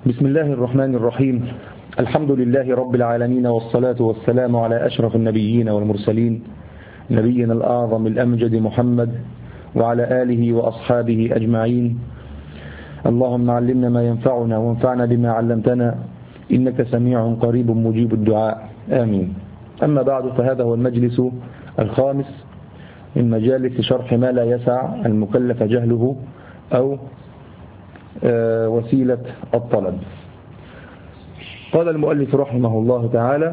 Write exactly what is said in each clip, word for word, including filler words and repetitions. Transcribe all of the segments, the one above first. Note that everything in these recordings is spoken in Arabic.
بسم الله الرحمن الرحيم. الحمد لله رب العالمين، والصلاة والسلام على أشرف النبيين والمرسلين، نبينا الأعظم الأمجد محمد وعلى آله وأصحابه أجمعين. اللهم علمنا ما ينفعنا وانفعنا بما علمتنا، إنك سميع قريب مجيب الدعاء، آمين. أما بعد، فهذا هو المجلس الخامس من مجالس شرح ما لا يسع المكلف جهله أو وسيلة الطلب. قال المؤلف رحمه الله تعالى: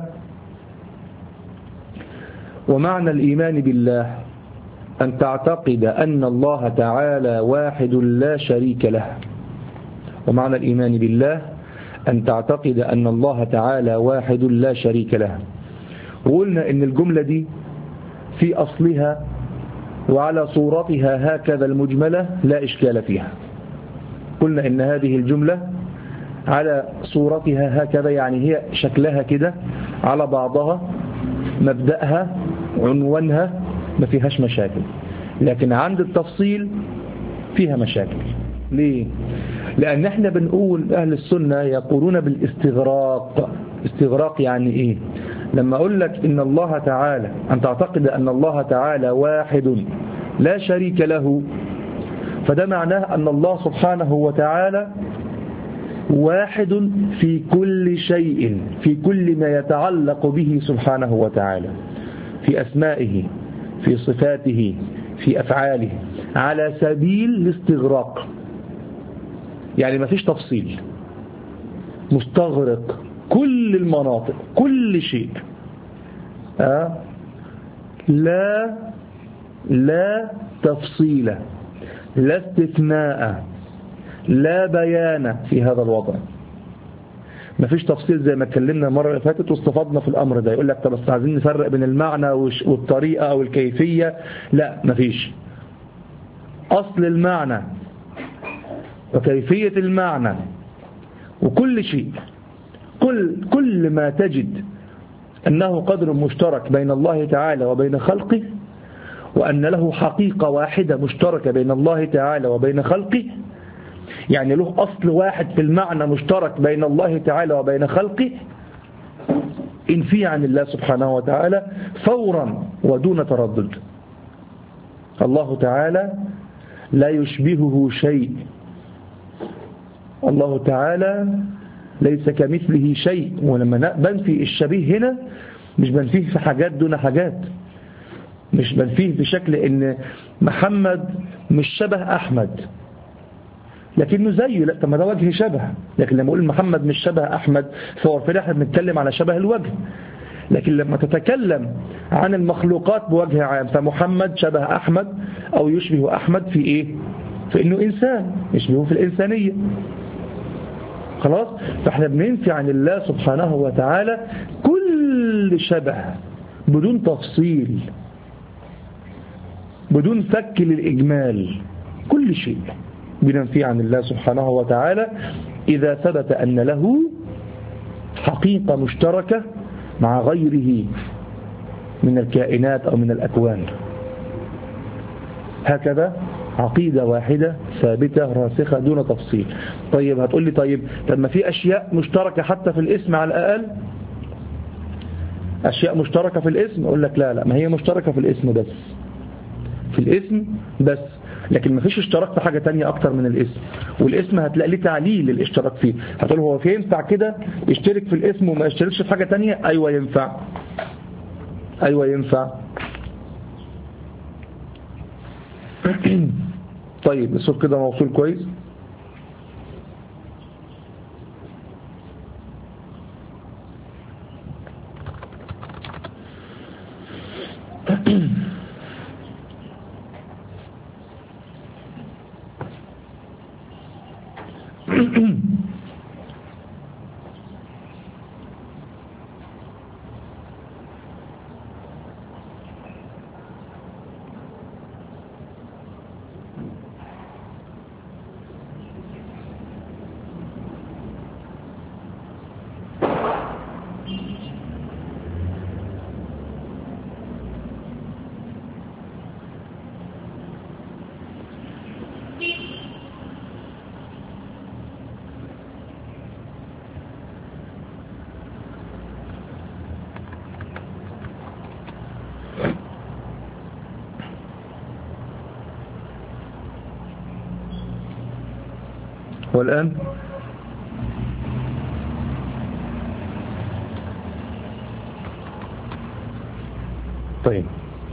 ومعنى الإيمان بالله أن تعتقد أن الله تعالى واحد لا شريك له. ومعنى الإيمان بالله أن تعتقد أن الله تعالى واحد لا شريك له. وقلنا إن الجملة دي في أصلها وعلى صورتها هكذا المجملة لا إشكال فيها. قلنا إن هذه الجملة على صورتها هكذا، يعني هي شكلها كده على بعضها، مبدأها عنوانها ما فيهاش مشاكل، لكن عند التفصيل فيها مشاكل. ليه؟ لأن احنا بنقول أهل السنة يقولون بالاستغراق. استغراق يعني إيه؟ لما أقول لك إن الله تعالى، أن تعتقد أن الله تعالى واحد لا شريك له، فده معناه أن الله سبحانه وتعالى واحد في كل شيء، في كل ما يتعلق به سبحانه وتعالى، في أسمائه، في صفاته، في أفعاله، على سبيل الاستغراق. يعني ما فيش تفصيل، مستغرق كل المناطق، كل شيء. أه؟ لا لا تفصيل، لا استثناء، لا بيان في هذا الوضع. ما فيش تفصيل زي ما اتكلمنا المرة اللي فاتت واستفدنا في الأمر ده. يقول لك طب بس عايزين نفرق بين المعنى والطريقة أو الكيفية. لا، ما فيش. أصل المعنى وكيفية المعنى وكل شيء، كل كل ما تجد أنه قدر مشترك بين الله تعالى وبين خلقه، وأن له حقيقة واحدة مشتركة بين الله تعالى وبين خلقه، يعني له أصل واحد في المعنى مشترك بين الله تعالى وبين خلقه، انفي عن الله سبحانه وتعالى فورا ودون تردد. الله تعالى لا يشبهه شيء، الله تعالى ليس كمثله شيء. ولما بنفي الشبيه هنا مش بنفيه في حاجات دون حاجات، مش بنفيه بشكل ان محمد مش شبه احمد لكنه زيه، لا، طب ما ده وجه شبه. لكن لما اقول محمد مش شبه احمد فهو في احنا بنتكلم على شبه الوجه. لكن لما تتكلم عن المخلوقات بوجه عام، فمحمد شبه احمد او يشبه احمد في ايه؟ في انه انسان، يشبهه في الانسانيه. خلاص؟ فاحنا بننفي عن الله سبحانه وتعالى كل شبه بدون تفصيل، بدون فك للإجمال. كل شيء بننفي عن الله سبحانه وتعالى إذا ثبت أن له حقيقة مشتركة مع غيره من الكائنات أو من الأكوان. هكذا عقيدة واحدة ثابتة راسخة دون تفصيل. طيب هتقول لي طيب طب ما في أشياء مشتركة حتى في الاسم على الأقل، أشياء مشتركة في الاسم. أقول لك لا لا، ما هي مشتركة في الاسم بس، في الاسم بس، لكن ما فيش اشتراك في حاجة تانية أكتر من الاسم. والاسم هتلاقي ليه تعليل للاشتراك فيه. هتقول هو في ينفع كده يشترك في الاسم وما يشتركش في حاجة تانية؟ أيوة ينفع، أيوة ينفع. طيب الصوت كده موصول كويس؟ والآن طيب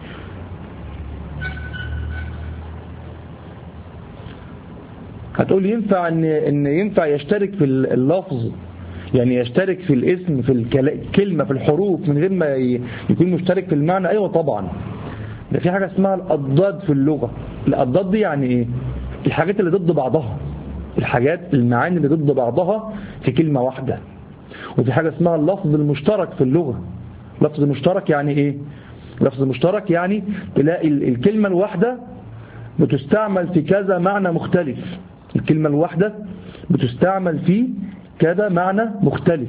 هتقول ينفع ان ان ينفع يشترك في اللفظ، يعني يشترك في الاسم في الكلمة في الحروف من غير ما يكون مشترك في المعنى؟ ايوه طبعا. ده في حاجة اسمها الأضداد في اللغة. الأضداد دي يعني ايه؟ الحاجات اللي ضد بعضها، الحاجات المعاني اللي ضد بعضها في كلمة واحدة. وفي حاجة اسمها اللفظ المشترك في اللغة. لفظ المشترك يعني ايه؟ لفظ المشترك يعني تلاقي الكلمة الواحدة بتستعمل في كذا معنى مختلف. الكلمة الواحدة بتستعمل في كذا معنى مختلف.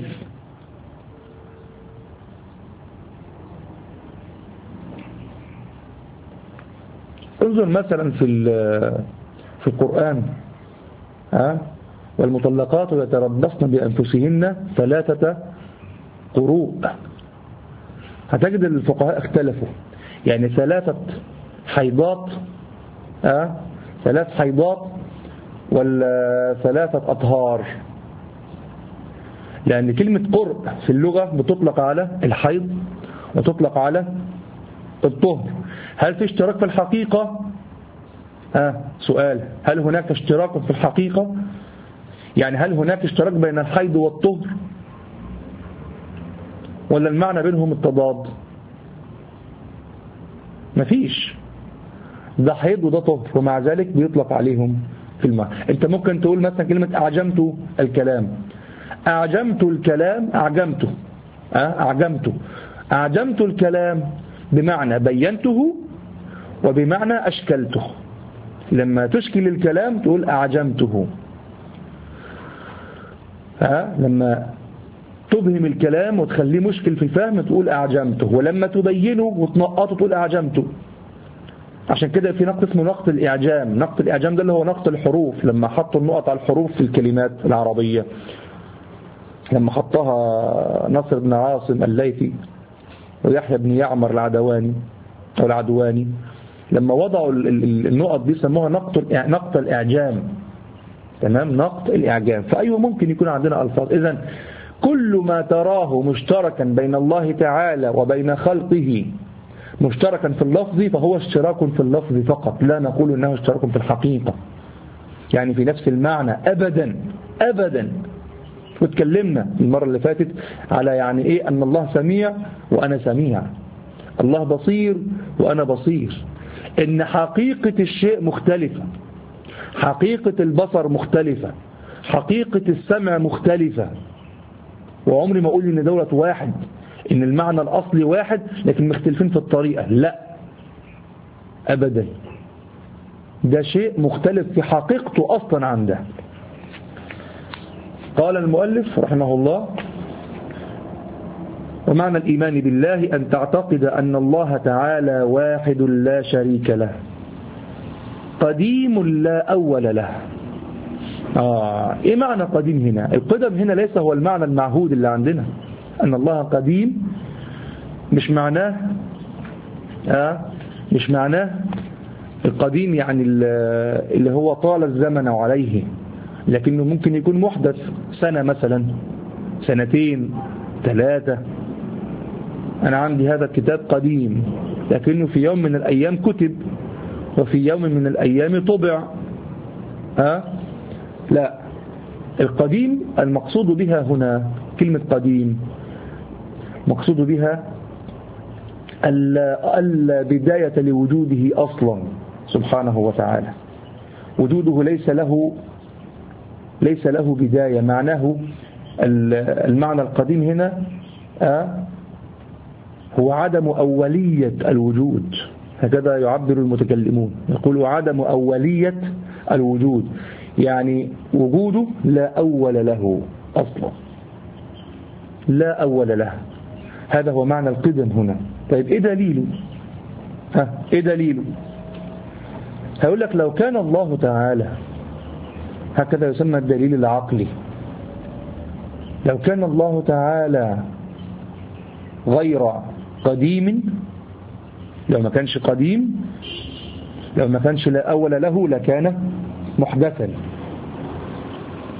انظر مثلا في في القرآن ها والمطلقات يتربصن بأنفسهن ثلاثة قروء. هتجد الفقهاء اختلفوا، يعني ثلاثة حيضات ها ثلاث حيضات ولا ثلاثة أطهار؟ لأن كلمة قرء في اللغة بتطلق على الحيض وتطلق على الطهر. هل في اشتراك في الحقيقة؟ آه سؤال، هل هناك اشتراك في الحقيقة؟ يعني هل هناك اشتراك بين الحيض والطهر ولا المعنى بينهم التضاد؟ مفيش، ده حيض وده طهر ومع ذلك بيطلق عليهم في المعنى. انت ممكن تقول مثلا كلمة أعجمت الكلام. أعجمت الكلام أعجمته آه أعجمته أعجمت الكلام بمعنى بينته وبمعنى أشكلته. لما تشكل الكلام تقول أعجمته، ها لما تبهم الكلام وتخليه مشكل في الفهم تقول أعجمته، ولما تبينه وتنقطه تقول أعجمته. عشان كده في نقط اسمه نقط الإعجام. نقط الإعجام ده اللي هو نقط الحروف، لما حطوا النقط على الحروف في الكلمات العربية، لما حطها نصر بن عاصم الليثي ويحيى بن يعمر العدواني أو العدواني، لما وضعوا النقط دي سموها نقط نقط الإعجام. تمام، نقط الإعجام. فأيوه ممكن يكون عندنا ألفاظ. إذن كل ما تراه مشتركا بين الله تعالى وبين خلقه مشتركا في اللفظ فهو اشتراك في اللفظ فقط، لا نقول انه اشتراك في الحقيقة، يعني في نفس المعنى أبدا أبدا. واتكلمنا المرة اللي فاتت على يعني ايه ان الله سميع وانا سميع، الله بصير وانا بصير، ان حقيقة الشيء مختلفة، حقيقة البصر مختلفة، حقيقة السمع مختلفة. وعمري ما اقول ان دولة واحد، ان المعنى الاصلي واحد لكن مختلفين في الطريقة، لا ابدا، ده شيء مختلف في حقيقته اصلا عنده. قال المؤلف رحمه الله: ومعنى الإيمان بالله أن تعتقد أن الله تعالى واحد لا شريك له، قديم لا أول له. آه إيه معنى قديم هنا؟ القدم هنا ليس هو المعنى المعهود اللي عندنا. أن الله قديم مش معناه آه مش معناه القديم يعني اللي هو طال الزمن عليه، لكنه ممكن يكون محدث، سنة مثلا، سنتين، ثلاثة. أنا عندي هذا الكتاب قديم لكنه في يوم من الأيام كتب وفي يوم من الأيام طبع. ها؟ لا، القديم المقصود بها هنا كلمة قديم مقصود بها البداية لوجوده أصلا سبحانه وتعالى. وجوده ليس له ليس له بداية. معناه المعنى القديم هنا آه هو عدم أولية الوجود، هكذا يعبر المتكلمون، يقول عدم أولية الوجود، يعني وجوده لا أول له أصلا، لا أول له. هذا هو معنى القدم هنا. طيب إيه دليله؟ ها إيه دليله؟ هقول لك لو كان الله تعالى، هكذا يسمى الدليل العقلي، لو كان الله تعالى غير قديم، لو ما كانش قديم، لو ما كانش لا أول له لكان محدثا.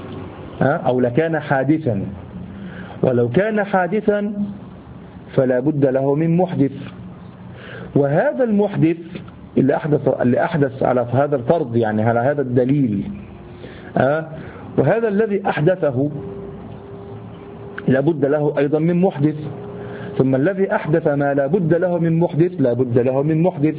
أو لكان حادثا، ولو كان حادثا فلا بد له من محدث، وهذا المحدث اللي أحدث, اللي أحدث على هذا الفرض، يعني على هذا الدليل، أه؟ وهذا الذي أحدثه لا بد له أيضا من محدث، ثم الذي أحدث ما لا بد له من محدث لا بد له من محدث،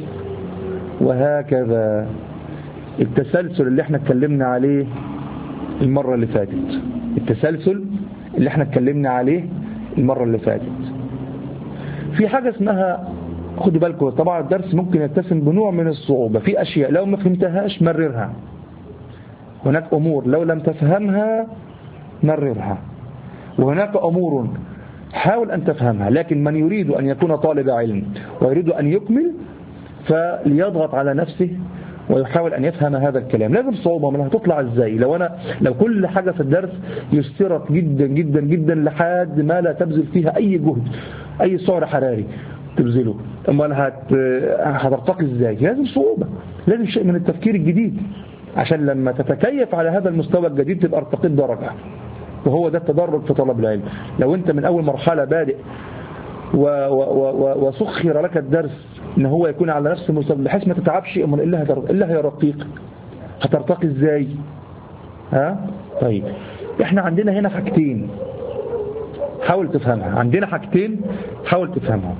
وهكذا التسلسل اللي احنا اتكلمنا عليه المرة اللي فاتت التسلسل اللي احنا اتكلمنا عليه المرة اللي فاتت. في حاجة اسمها، خدوا بالكم طبعا الدرس ممكن يتسم بنوع من الصعوبة، في أشياء لو ما فهمتهاش مررها، هناك أمور لو لم تفهمها مررها، وهناك أمور حاول أن تفهمها، لكن من يريد أن يكون طالب علم ويريد أن يكمل فليضغط على نفسه ويحاول أن يفهم هذا الكلام. لازم صعوبة، من هتطلع ازاي لو أنا لو كل حاجة في الدرس يسترت جدا جدا جدا لحد ما لا تبذل فيها أي جهد، أي سعر حراري تبذله، أما هت... هترتقي ازاي؟ لازم صعوبة، لازم شيء من التفكير الجديد عشان لما تتكيف على هذا المستوى الجديد تبقى ارتقيت درجة. وهو ده التدرج في طلب العلم. لو انت من اول مرحلة بادئ و... و... و... وسخر لك الدرس ان هو يكون على نفس المستوى بحيث ما تتعبش، امال الا هتر... الا هي رقيق، هترتقي ازاي؟ ها طيب احنا عندنا هنا حاجتين حاول تفهمها، عندنا حاجتين حاول تفهمها.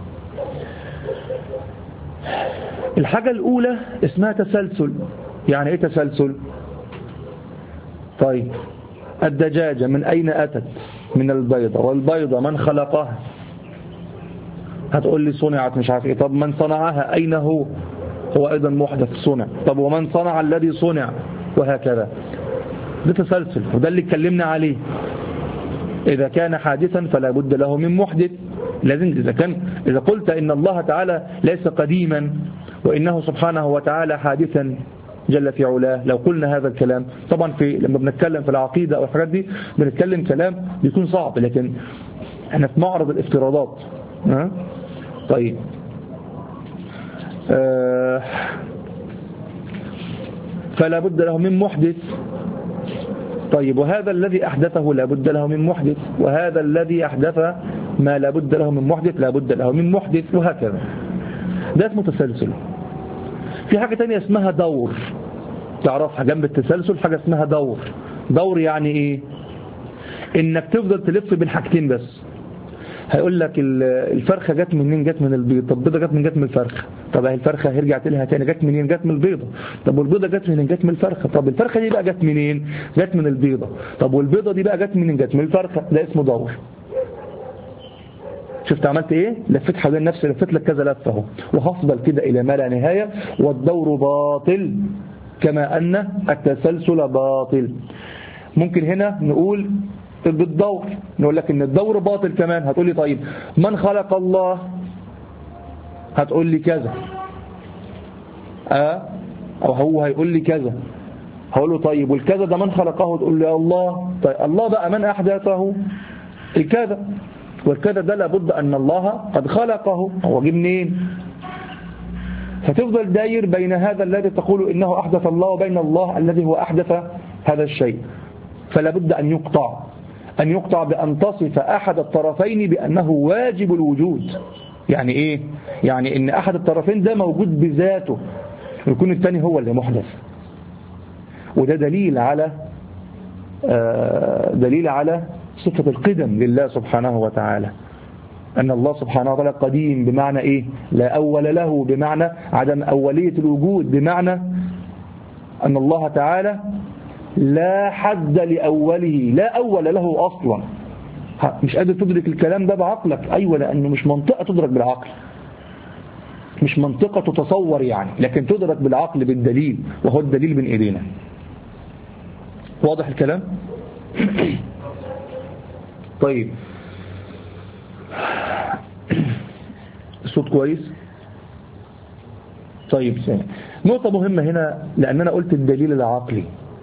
الحاجة الأولى اسمها تسلسل. يعني ايه تسلسل؟ طيب الدجاجة من أين أتت؟ من البيضة، والبيضة من خلقها؟ هتقول لي صنعت مش عارف ايه. طب من صنعها أين هو؟ هو أيضا محدث صنع. طب ومن صنع الذي صنع؟ وهكذا. ده تسلسل، وده اللي اتكلمنا عليه. إذا كان حادثا فلا بد له من محدث. لازم إذا كان إذا قلت إن الله تعالى ليس قديما وإنه سبحانه وتعالى حادثا جل في علاه، لو قلنا هذا الكلام طبعا في لما بنتكلم في العقيدة أو الحاجات دي بنتكلم كلام بيكون صعب، لكن احنا في معرض الافتراضات. ها؟ طيب آه فلا بد له من محدث. طيب وهذا الذي أحدثه لا بد له من محدث، وهذا الذي أحدث ما لا بد له من محدث لا بد له من محدث، وهكذا. ده اسمه تسلسل. في حاجة تانية اسمها دور، تعرفها جنب التسلسل حاجة اسمها دور. دور يعني ايه؟ انك تفضل تلف بين حاجتين بس. هيقول لك الفرخة جت منين؟ جت من البيض. طب البيضة جت من جت من الفرخة. طب الفرخة هيرجع تلها تاني جت منين؟ جت من البيضة. طب والبيضة جت منين؟ جت من الفرخة. طب الفرخة دي بقى جت منين؟ جت من البيضة. طب والبيضة دي بقى جت منين؟ جت من الفرخة. ده اسمه دور. شفت عملت ايه؟ لفت حوالين نفسي، لفت لك كذا لفه اهو، وهفضل كده الى ما لا نهايه. والدور باطل كما ان التسلسل باطل. ممكن هنا نقول بالدور، نقول لك ان الدور باطل كمان. هتقول لي طيب من خلق الله؟ هتقول لي كذا اه او هو هيقول لي كذا. هقول له طيب والكذا ده من خلقه؟ تقول لي الله. طيب الله بقى من احدثه؟ الكذا. والكذا ده لابد أن الله قد خلقه، هو جه منين؟ فتفضل داير بين هذا الذي تقول إنه أحدث الله وبين الله الذي هو أحدث هذا الشيء. فلا بد أن يقطع أن يقطع بأن تصف أحد الطرفين بأنه واجب الوجود. يعني إيه؟ يعني إن أحد الطرفين ده موجود بذاته ويكون الثاني هو اللي محدث. وده دليل على دليل على صفة القدم لله سبحانه وتعالى. أن الله سبحانه وتعالى قديم بمعنى إيه؟ لا أول له، بمعنى عدم أولية الوجود، بمعنى أن الله تعالى لا حد لأوله، لا أول له أصلا. مش قادر تدرك الكلام ده بعقلك؟ أيوة، لأنه مش منطقة تدرك بالعقل، مش منطقة تتصور يعني، لكن تدرك بالعقل بالدليل، وهو الدليل بين إيدينا. واضح الكلام؟ طيب الصوت كويس؟ طيب سامع. نقطة مهمة هنا، لأن أنا قلت الدليل العقلي،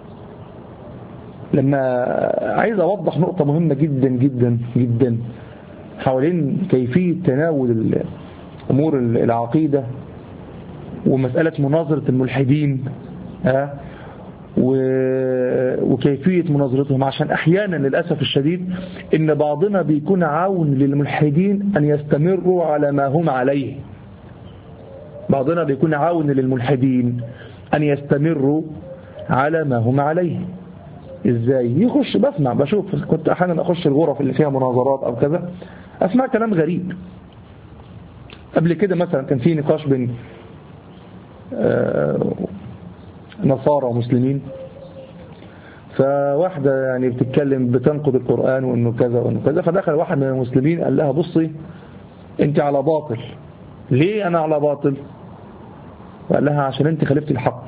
لما عايز أوضح نقطة مهمة جدا جدا جدا حوالين كيفية تناول أمور العقيدة ومسألة مناظرة الملحدين. ها وكيفية مناظرتهم، عشان أحيانا للأسف الشديد إن بعضنا بيكون عون للملحدين أن يستمروا على ما هم عليه. بعضنا بيكون عون للملحدين أن يستمروا على ما هم عليه. إزاي؟ يخش بسمع بشوف، كنت أحيانا أخش الغرف اللي فيها مناظرات أو كذا، أسمع كلام غريب. قبل كده مثلا كان في نقاش بين نصارى ومسلمين، فواحدة يعني بتتكلم بتنقض القرآن وإنه كذا وإنه كذا، فدخل واحد من المسلمين قال لها بصي أنت على باطل. ليه أنا على باطل؟ قال لها عشان أنت خالفتي الحق.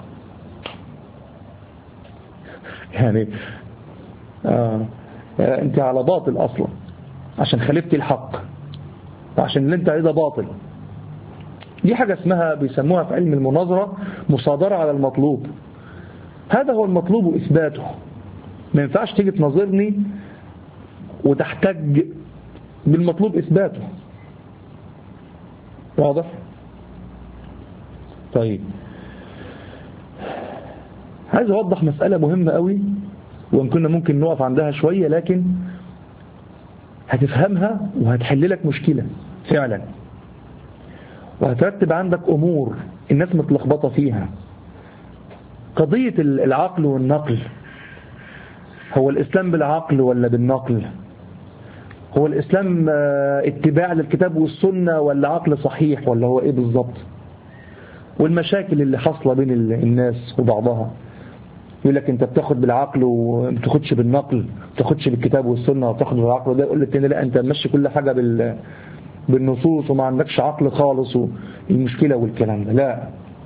يعني آه أنت على باطل أصلا عشان خالفتي الحق، عشان اللي أنت عايزه باطل. دي حاجة اسمها بيسموها في علم المناظرة مصادرة على المطلوب. هذا هو المطلوب إثباته. ما ينفعش تيجي تناظرني وتحتج بالمطلوب إثباته. واضح؟ طيب، عايز أوضح مسألة مهمة قوي، وإن كنا ممكن نقف عندها شوية، لكن هتفهمها وهتحل لك مشكلة فعلا، وهترتب عندك أمور الناس متلخبطة فيها. قضية العقل والنقل، هو الإسلام بالعقل ولا بالنقل؟ هو الإسلام اتباع للكتاب والسنة ولا عقل صحيح، ولا هو إيه بالضبط؟ والمشاكل اللي حصلة بين الناس وبعضها، يقول لك أنت بتاخد بالعقل وما بتاخدش بالنقل، ما بتاخدش بالكتاب والسنة وبتاخد بالعقل، ده يقول للتاني لا أنت ماشي كل حاجة بال بالنصوص وما عندكش عقل خالص، والمشكلة والكلام ده. لا،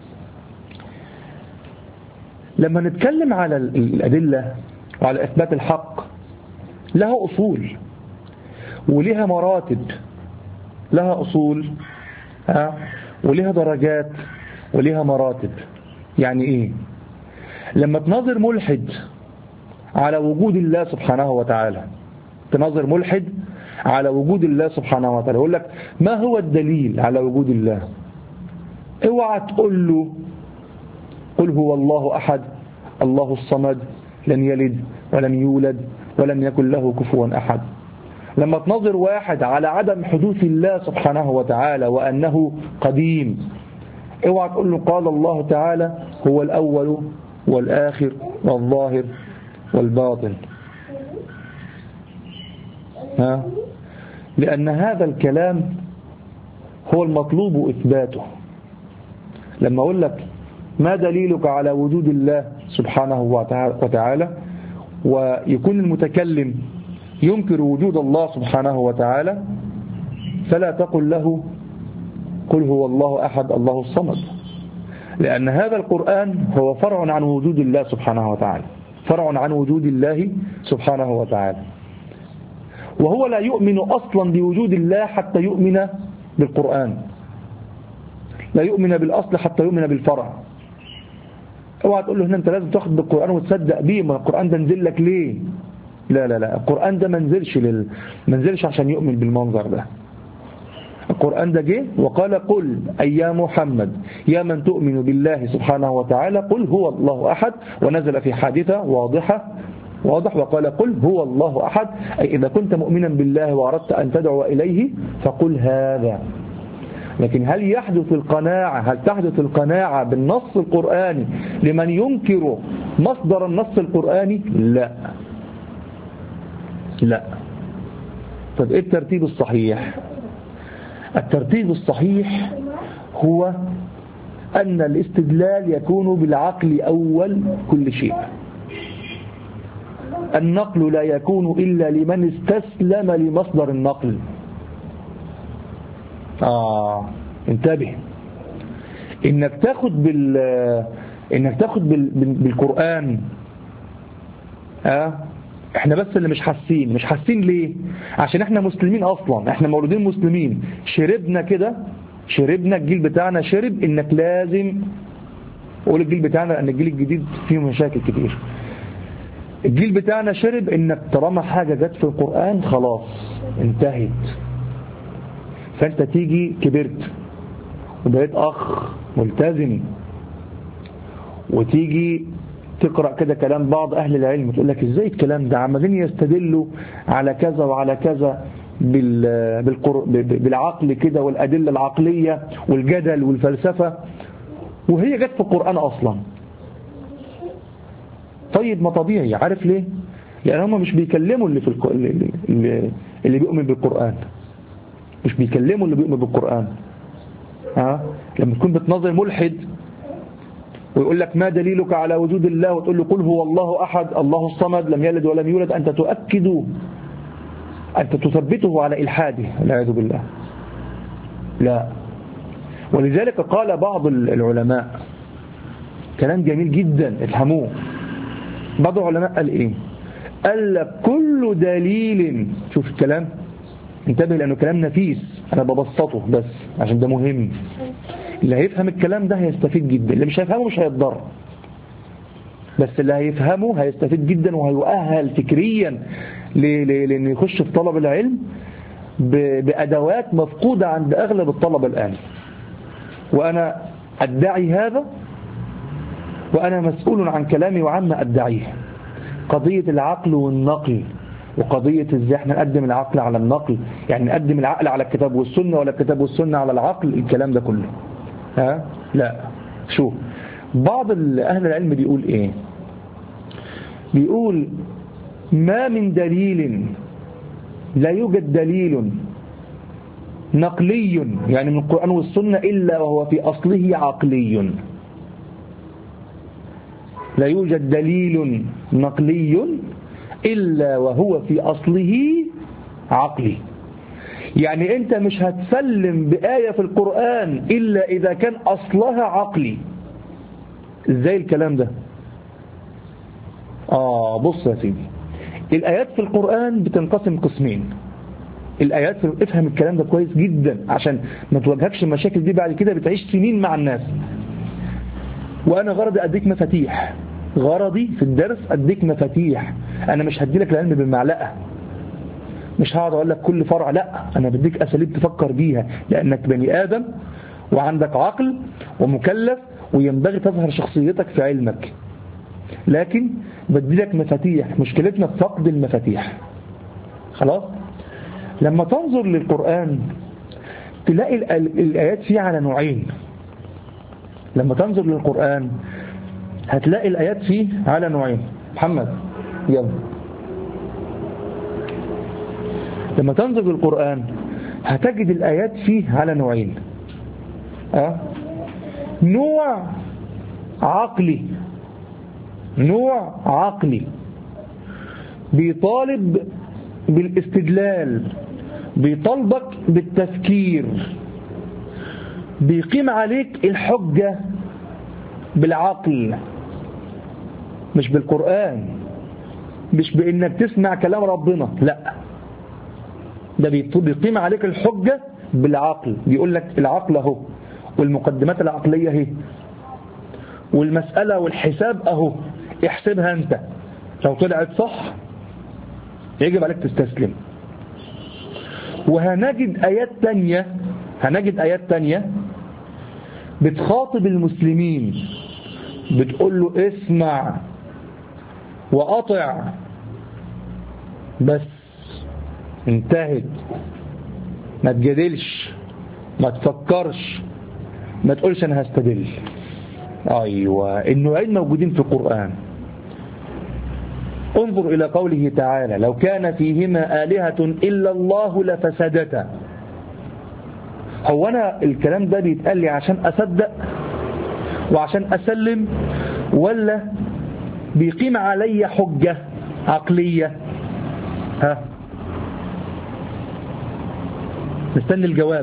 لما نتكلم على الأدلة وعلى إثبات الحق لها أصول ولها مراتب، لها أصول ها ولها درجات ولها مراتب. يعني إيه؟ لما تناظر ملحد على وجود الله سبحانه وتعالى، تناظر ملحد على وجود الله سبحانه وتعالى، يقول لك ما هو الدليل على وجود الله؟ اوعى تقول له قل هو الله أحد الله الصمد لم يلد ولم يولد ولم يكن له كفوا أحد. لما تناظر واحد على عدم حدوث الله سبحانه وتعالى وأنه قديم، اوعى تقول له قال الله تعالى هو الأول والآخر والظاهر والباطن. ها؟ لأن هذا الكلام هو المطلوب إثباته. لما أقول لك ما دليلك على وجود الله سبحانه وتعالى، ويكون المتكلم ينكر وجود الله سبحانه وتعالى، فلا تقل له قل هو الله أحد الله الصمد، لأن هذا القرآن هو فرع عن وجود الله سبحانه وتعالى، فرع عن وجود الله سبحانه وتعالى، وهو لا يؤمن أصلا بوجود الله حتى يؤمن بالقرآن، لا يؤمن بالأصل حتى يؤمن بالفرع. اوعى تقول له هنا انت لازم تاخد بالقرآن وتصدق بيه، ما القرآن ده نزل لك ليه؟ لا لا لا، القرآن ده ما نزلش لل... ما نزلش عشان يؤمن بالمنظر ده. القرآن ده جه وقال قل أي يا محمد يا من تؤمن بالله سبحانه وتعالى قل هو الله أحد، ونزل في حادثة واضحة واضح وقال قل هو الله أحد، أي إذا كنت مؤمنا بالله وأردت أن تدعو إليه فقل هذا. لكن هل يحدث القناعة هل تحدث القناعة بالنص القرآني لمن ينكر مصدر النص القرآني؟ لا لا. طب إيه الترتيب الصحيح؟ الترتيب الصحيح هو أن الاستدلال يكون بالعقل أول كل شيء. النقل لا يكون إلا لمن استسلم لمصدر النقل. آه انتبه، إنك تاخد بال إنك تاخد بال... بالقرآن. آه احنا بس اللي مش حاسين مش حاسين ليه؟ عشان احنا مسلمين اصلا، احنا مولودين مسلمين، شربنا كده، شربنا الجيل بتاعنا شرب انك لازم، اقول الجيل بتاعنا لان الجيل الجديد فيه مشاكل كتير، الجيل بتاعنا شرب انك طالما حاجة جت في القرآن خلاص انتهت. فانت تيجي كبرت وبقيت اخ ملتزم، وتيجي تقرأ كده كلام بعض أهل العلم تقول لك إزاي الكلام ده عمالين يستدلوا على كذا وعلى كذا بالعقل كده والأدلة العقلية والجدل والفلسفة وهي جت في القرآن أصلا. طيب ما طبيعي، عارف ليه؟ لأن هم مش بيكلموا اللي في الق... اللي, اللي بيؤمن بالقرآن، مش بيكلموا اللي بيؤمن بالقرآن. ها؟ لما تكون بتنظر ملحد ويقول لك ما دليلك على وجود الله وتقول له قل هو الله أحد الله الصمد لم يلد ولم يولد، أنت تؤكد، أنت تثبته على إلحاده والعياذ بالله. لا. ولذلك قال بعض العلماء كلام جميل جدا افهموه. بعض العلماء قال إيه؟ قال لك كل دليل، شوف الكلام انتبه لأنه كلام نفيس، أنا ببسطه بس عشان ده مهم. اللي هيفهم الكلام ده هيستفيد جدا، اللي مش هيفهمه مش هيتضر، بس اللي هيفهمه هيستفيد جدا وهيؤهل فكريا لأنه يخش في طلب العلم بأدوات مفقودة عند أغلب الطلبة الآن. وأنا أدعي هذا وأنا مسؤول عن كلامي وعما أدعيه. قضية العقل والنقل وقضية ازاي احنا نقدم العقل على النقل، يعني نقدم العقل على الكتاب والسنة ولا الكتاب والسنة على العقل، الكلام ده كله ها لا. شوف بعض أهل العلم بيقول ايه، بيقول ما من دليل، لا يوجد دليل نقلي يعني من القرآن والسنة إلا وهو في أصله عقلي. لا يوجد دليل نقلي إلا وهو في أصله عقلي. يعني أنت مش هتسلم بآية في القرآن إلا إذا كان أصلها عقلي. إزاي الكلام ده؟ آه بص يا سيدي، الآيات في القرآن بتنقسم قسمين. الآيات في... افهم الكلام ده كويس جدا عشان ما تواجهكش المشاكل دي بعد كده، بتعيش سنين مع الناس. وأنا غرضي أديك مفاتيح، غرضي في الدرس أديك مفاتيح. أنا مش هديلك العلم بالمعلقة، مش هقعد أقول لك كل فرع، لا، أنا بديك أساليب تفكر بيها لأنك بني آدم وعندك عقل ومكلف وينبغي تظهر شخصيتك في علمك. لكن بديلك مفاتيح، مشكلتنا في فقد المفاتيح. خلاص؟ لما تنظر للقرآن تلاقي الآيات فيه على نوعين. لما تنظر للقرآن هتلاقي الآيات فيه على نوعين. محمد يلا. لما تنظر للقرآن هتجد الآيات فيه على نوعين. أه؟ نوع عقلي، نوع عقلي بيطالب بالاستدلال، بيطالبك بالتفكير، بيقيم عليك الحجة بالعقل مش بالقرآن، مش بإنك تسمع كلام ربنا، لا، ده بيقيم عليك الحجة بالعقل. بيقول لك العقل اهو، والمقدمات العقلية اهي، والمسألة والحساب اهو، احسبها انت، لو طلعت صح يجب عليك تستسلم. وهنجد آيات تانية، هنجد آيات تانية بتخاطب المسلمين، بتقول له اسمع وأطع بس، انتهت، ما تجادلش، ما تفكرش، ما تقولش أنا هستدل. أيوة، النوعين موجودين في القرآن. انظر إلى قوله تعالى لو كان فيهما آلهة إلا الله لفسدتا. هو أنا الكلام ده بيتقال لي عشان أصدق وعشان أسلم، ولا بيقيم علي حجة عقلية؟ ها، نستني الجواب.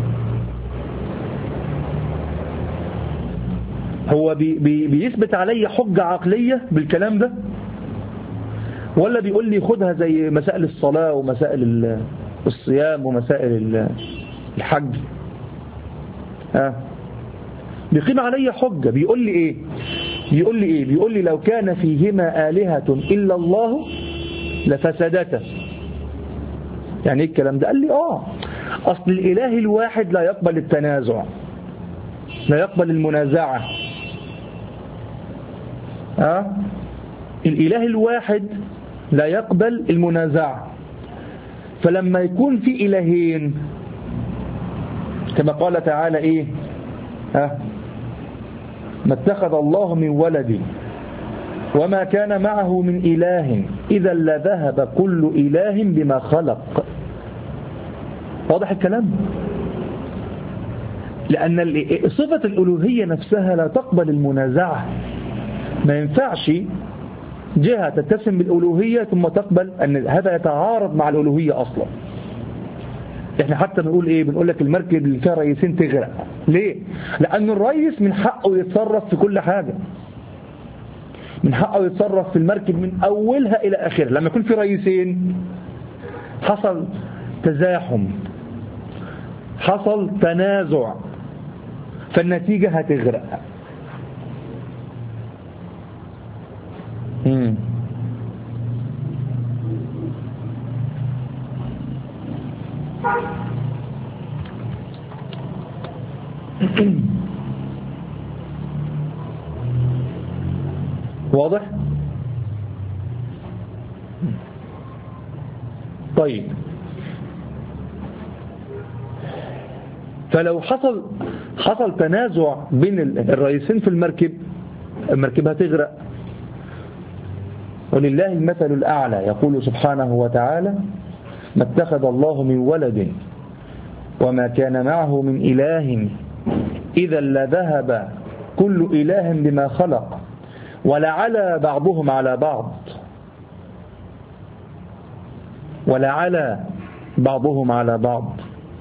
هو بي بي بيثبت علي حجة عقلية بالكلام ده، ولا بيقول لي خدها زي مسائل الصلاة ومسائل الصيام ومسائل الحج؟ ها، بيقيم علي حجة. بيقول لي ايه؟ بيقول لي ايه؟ بيقول لي لو كان فيهما آلهة إلا الله لفسدتا. يعني ايه الكلام ده؟ قال لي اه اصل الاله الواحد لا يقبل التنازع، لا يقبل المنازعة. أه؟ الإله الواحد لا يقبل المنازعة، فلما يكون في إلهين كما قال تعالى إيه أه؟ ما اتخذ الله من ولد وما كان معه من إله إذا لذهب كل إله بما خلق. واضح الكلام؟ لأن صفة الألوهية نفسها لا تقبل المنازعة. ما ينفعش جهة تتسم بالألوهية ثم تقبل أن هذا يتعارض مع الألوهية أصلا. احنا حتى بنقول ايه، بنقول لك المركب اللي فيها رئيسين تغرق. ليه؟ لأن الرئيس من حقه يتصرف في كل حاجة، من حقه يتصرف في المركب من أولها إلى آخرها. لما يكون في رئيسين حصل تزاحم، حصل تنازع، فالنتيجة هتغرق. مم. واضح؟ طيب، فلو حصل حصل تنازع بين الرئيسين في المركب، المركب هتغرق. ولله المثل الأعلى، يقول سبحانه وتعالى ما اتخذ الله من ولد وما كان معه من إله إذا لذهب كل إله بما خلق ولعلى بعضهم على بعض ولعلى بعضهم على بعض.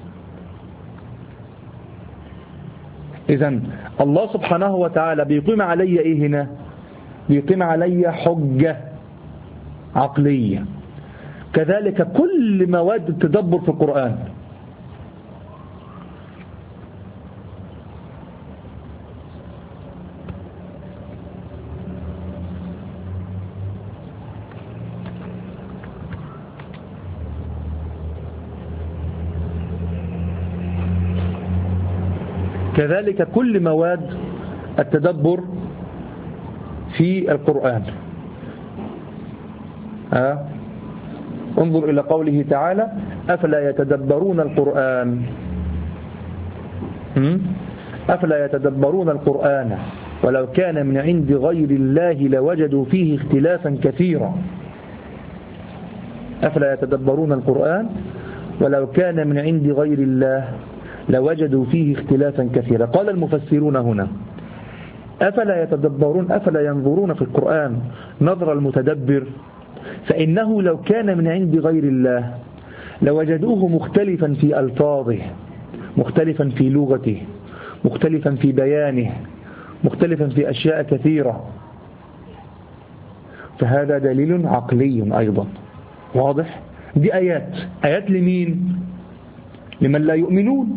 إذن الله سبحانه وتعالى بيقيم علي إيه هنا؟ بيقيم علي حجة عقلية. كذلك كل مواد التدبر في القرآن. كذلك كل مواد التدبر في القرآن. أه؟ انظر إلى قوله تعالى أفلا يتدبرون القرآن أفلا يتدبرون القرآن ولو كان من عند غير الله لوجدوا فيه اختلافا كثيرا. أفلا يتدبرون القرآن ولو كان من عند غير الله لوجدوا فيه اختلافا كثيرا. قال المفسرون هنا أفلا يتدبرون أفلا ينظرون في القرآن نظر المتدبر، فإنه لو كان من عند غير الله لوجدوه مختلفا في ألفاظه، مختلفا في لغته، مختلفا في بيانه، مختلفا في أشياء كثيرة. فهذا دليل عقلي أيضا. واضح؟ دي آيات آيات لمين؟ لمن لا يؤمنون.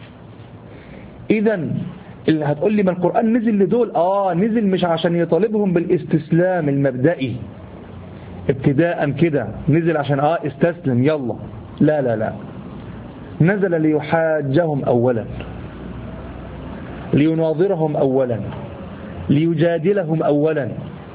إذن اللي هتقول لي ما القرآن نزل لدول، آه نزل مش عشان يطالبهم بالاستسلام المبدئي ابتداء كده، نزل عشان آه استسلم يلا، لا لا لا، نزل ليحاجهم أولا، ليناظرهم أولا، ليجادلهم أولا.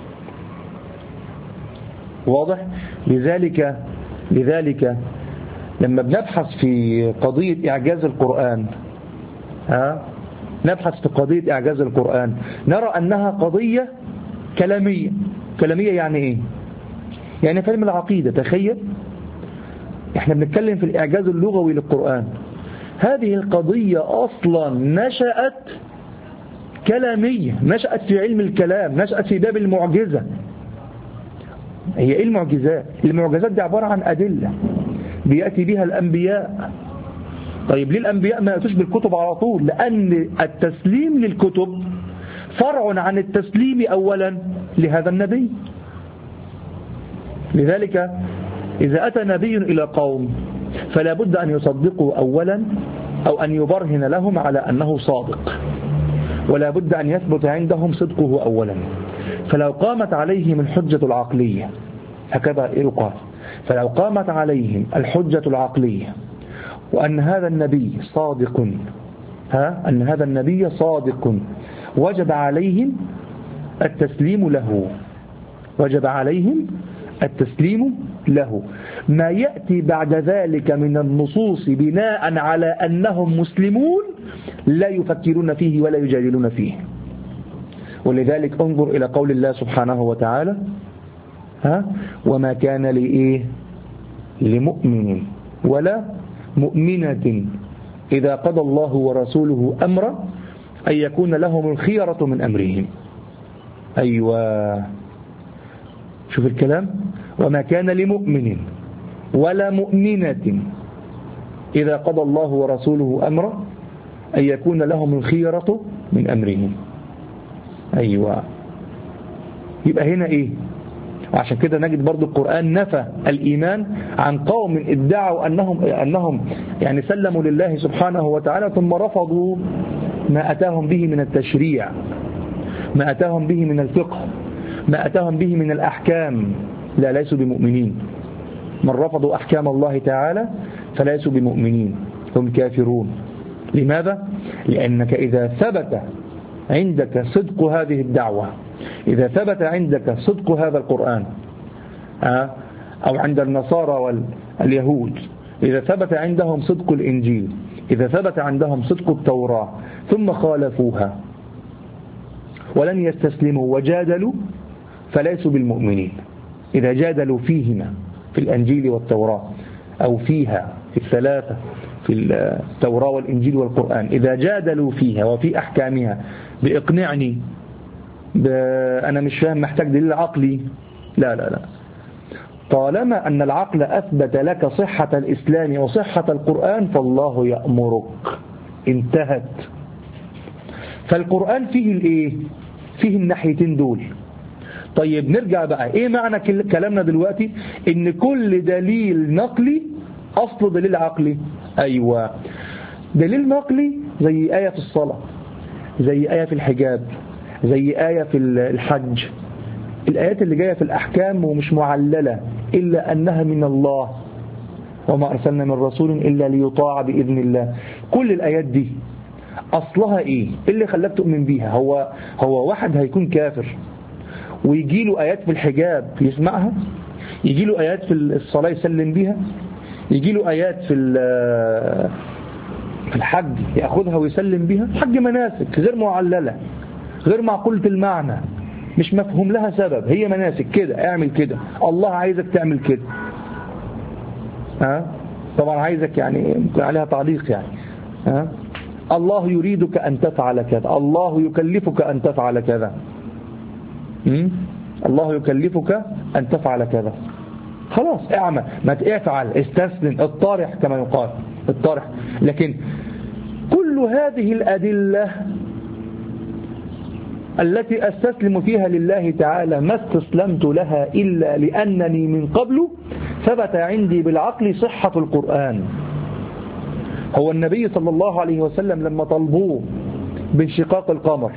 واضح؟ لذلك لذلك لما بنبحث في قضية إعجاز القرآن، ها نبحث في قضية إعجاز القرآن نرى أنها قضية كلامية. كلامية يعني إيه؟ يعني في علم العقيدة. تخيل إحنا بنتكلم في الإعجاز اللغوي للقرآن، هذه القضية أصلا نشأت كلامية، نشأت في علم الكلام، نشأت في باب المعجزة. هي إيه المعجزات؟ المعجزات دي عبارة عن أدلة بيأتي بها الأنبياء. طيب ليه الأنبياء ما يأتوش بالكتب على طول؟ لأن التسليم للكتب فرع عن التسليم أولا لهذا النبي. لذلك إذا أتى نبي إلى قوم فلا بد أن يصدقوا أولا أو أن يبرهن لهم على أنه صادق، ولا بد أن يثبت عندهم صدقه أولا. فلو قامت عليهم الحجة العقلية، هكذا يقال، فلو قامت عليهم الحجة العقلية وأن هذا النبي صادق، ها أن هذا النبي صادق، وجب عليهم التسليم له، وجب عليهم التسليم له. ما يأتي بعد ذلك من النصوص بناء على أنهم مسلمون لا يفكرون فيه ولا يجادلون فيه. ولذلك انظر إلى قول الله سبحانه وتعالى: ها وما كان لإيه لمؤمن ولا مؤمنة إذا قضى الله ورسوله أمرا أن يكون لهم الخيرة من أمرهم. أيوة، شوف الكلام: وما كان لمؤمن ولا مؤمنة إذا قضى الله ورسوله أمرا أن يكون لهم الخيرة من أمرهم. أيوة، يبقى هنا إيه؟ وعشان كده نجد برضو القرآن نفى الإيمان عن قوم ادعوا أنهم, أنهم يعني سلموا لله سبحانه وتعالى ثم رفضوا ما أتاهم به من التشريع، ما أتاهم به من الفقه، ما أتاهم به من الأحكام. لا، ليسوا بمؤمنين. من رفضوا أحكام الله تعالى فليسوا بمؤمنين، هم كافرون. لماذا؟ لأنك إذا ثبت عندك صدق هذه الدعوة، إذا ثبت عندك صدق هذا القرآن أو عند النصارى واليهود، إذا ثبت عندهم صدق الإنجيل، إذا ثبت عندهم صدق التوراة ثم خالفوها ولن يستسلموا وجادلوا فليسوا بالمؤمنين. إذا جادلوا فيهما في الأنجيل والتوراة أو فيها في الثلاثة في التوراة والإنجيل والقرآن، إذا جادلوا فيها وفي أحكامها بإقنعني أنا مش فاهم محتاج دليل عقلي، لا لا لا، طالما أن العقل أثبت لك صحة الإسلام وصحة القرآن فالله يأمرك. انتهت. فالقرآن فيه الإيه؟ فيه الناحيتين دول. طيب نرجع بقى، إيه معنى كلامنا دلوقتي؟ إن كل دليل نقلي أصله دليل عقلي. أيوة، دليل نقلي زي آية في الصلاة، زي آية في الحجاب، زي آية في الحج. الآيات اللي جاية في الأحكام ومش معللة إلا أنها من الله، وما أرسلنا من رسول إلا ليطاع بإذن الله. كل الآيات دي أصلها إيه؟ اللي خلاك تؤمن بيها هو هو واحد هيكون كافر ويجي له آيات في الحجاب يسمعها، يجي له آيات في الصلاة يسلم بيها، يجي له آيات في في الحج يأخذها ويسلم بيها. حج مناسك غير معللة، غير معقولة المعنى، مش مفهوم لها سبب، هي مناسك كده، اعمل كده، الله عايزك تعمل كده. ها طبعا عايزك يعني ممكن عليها تعليق يعني. ها الله يريدك أن تفعل كذا، الله يكلفك أن تفعل كذا، الله يكلفك أن تفعل كذا. خلاص اعمل، ما تفعل، استسلم، الطارح كما يقال، الطارح. لكن كل هذه الأدلة التي أستسلم فيها لله تعالى ما استسلمت لها إلا لأنني من قبل ثبت عندي بالعقل صحة القرآن. هو النبي صلى الله عليه وسلم لما طلبوه بانشقاق القمر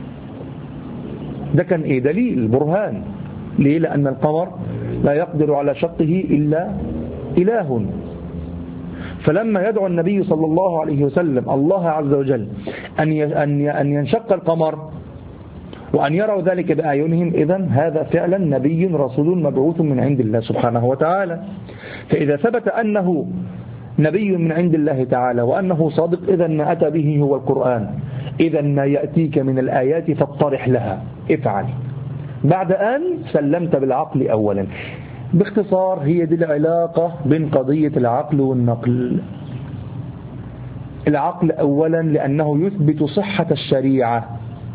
ده كان إيه؟ دليل، برهان. ليه؟ لأن القمر لا يقدر على شقه إلا إله. فلما يدعو النبي صلى الله عليه وسلم الله عز وجل أن أن ينشق القمر وأن يروا ذلك بأعينهم، إذن هذا فعلا نبي رسول مبعوث من عند الله سبحانه وتعالى. فإذا ثبت أنه نبي من عند الله تعالى وأنه صادق، إذن ما أتى به هو القرآن. إذن ما يأتيك من الآيات فاطرح لها، افعل، بعد أن سلمت بالعقل أولا. باختصار هي دي العلاقة بين قضية العقل والنقل. العقل أولا لأنه يثبت صحة الشريعة.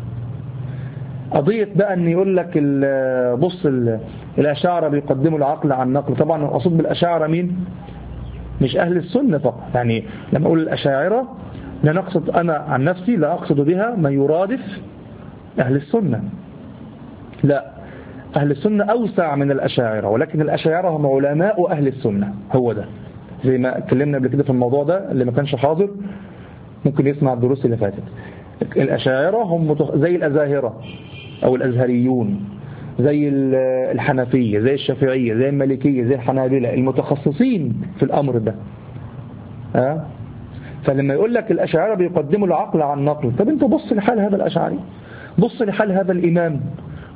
قضية بقى أن يقول لك بص الأشاعرة بيقدموا العقل عن النقل، طبعا أقصد بالأشاعرة مين؟ مش أهل السنة فقط. يعني لما أقول الأشاعرة لا نقصد، أنا عن نفسي لا أقصد بها ما يرادف أهل السنة، لا، أهل السنة أوسع من الأشاعرة، ولكن الأشاعرة هم علماء أهل السنة. هو ده زي ما اتكلمنا قبل كده في الموضوع ده، اللي ما كانش حاضر ممكن يسمع الدروس اللي فاتت. الأشاعرة هم زي الأزاهرة أو الأزهريون، زي الحنفية، زي الشافعية، زي المالكية، زي الحنابلة، المتخصصين في الأمر ده. أه؟ فلما يقول لك الأشاعرة بيقدموا العقل عن النقل، طب انت بص لحال هذا الأشعري، بص لحال هذا الإمام،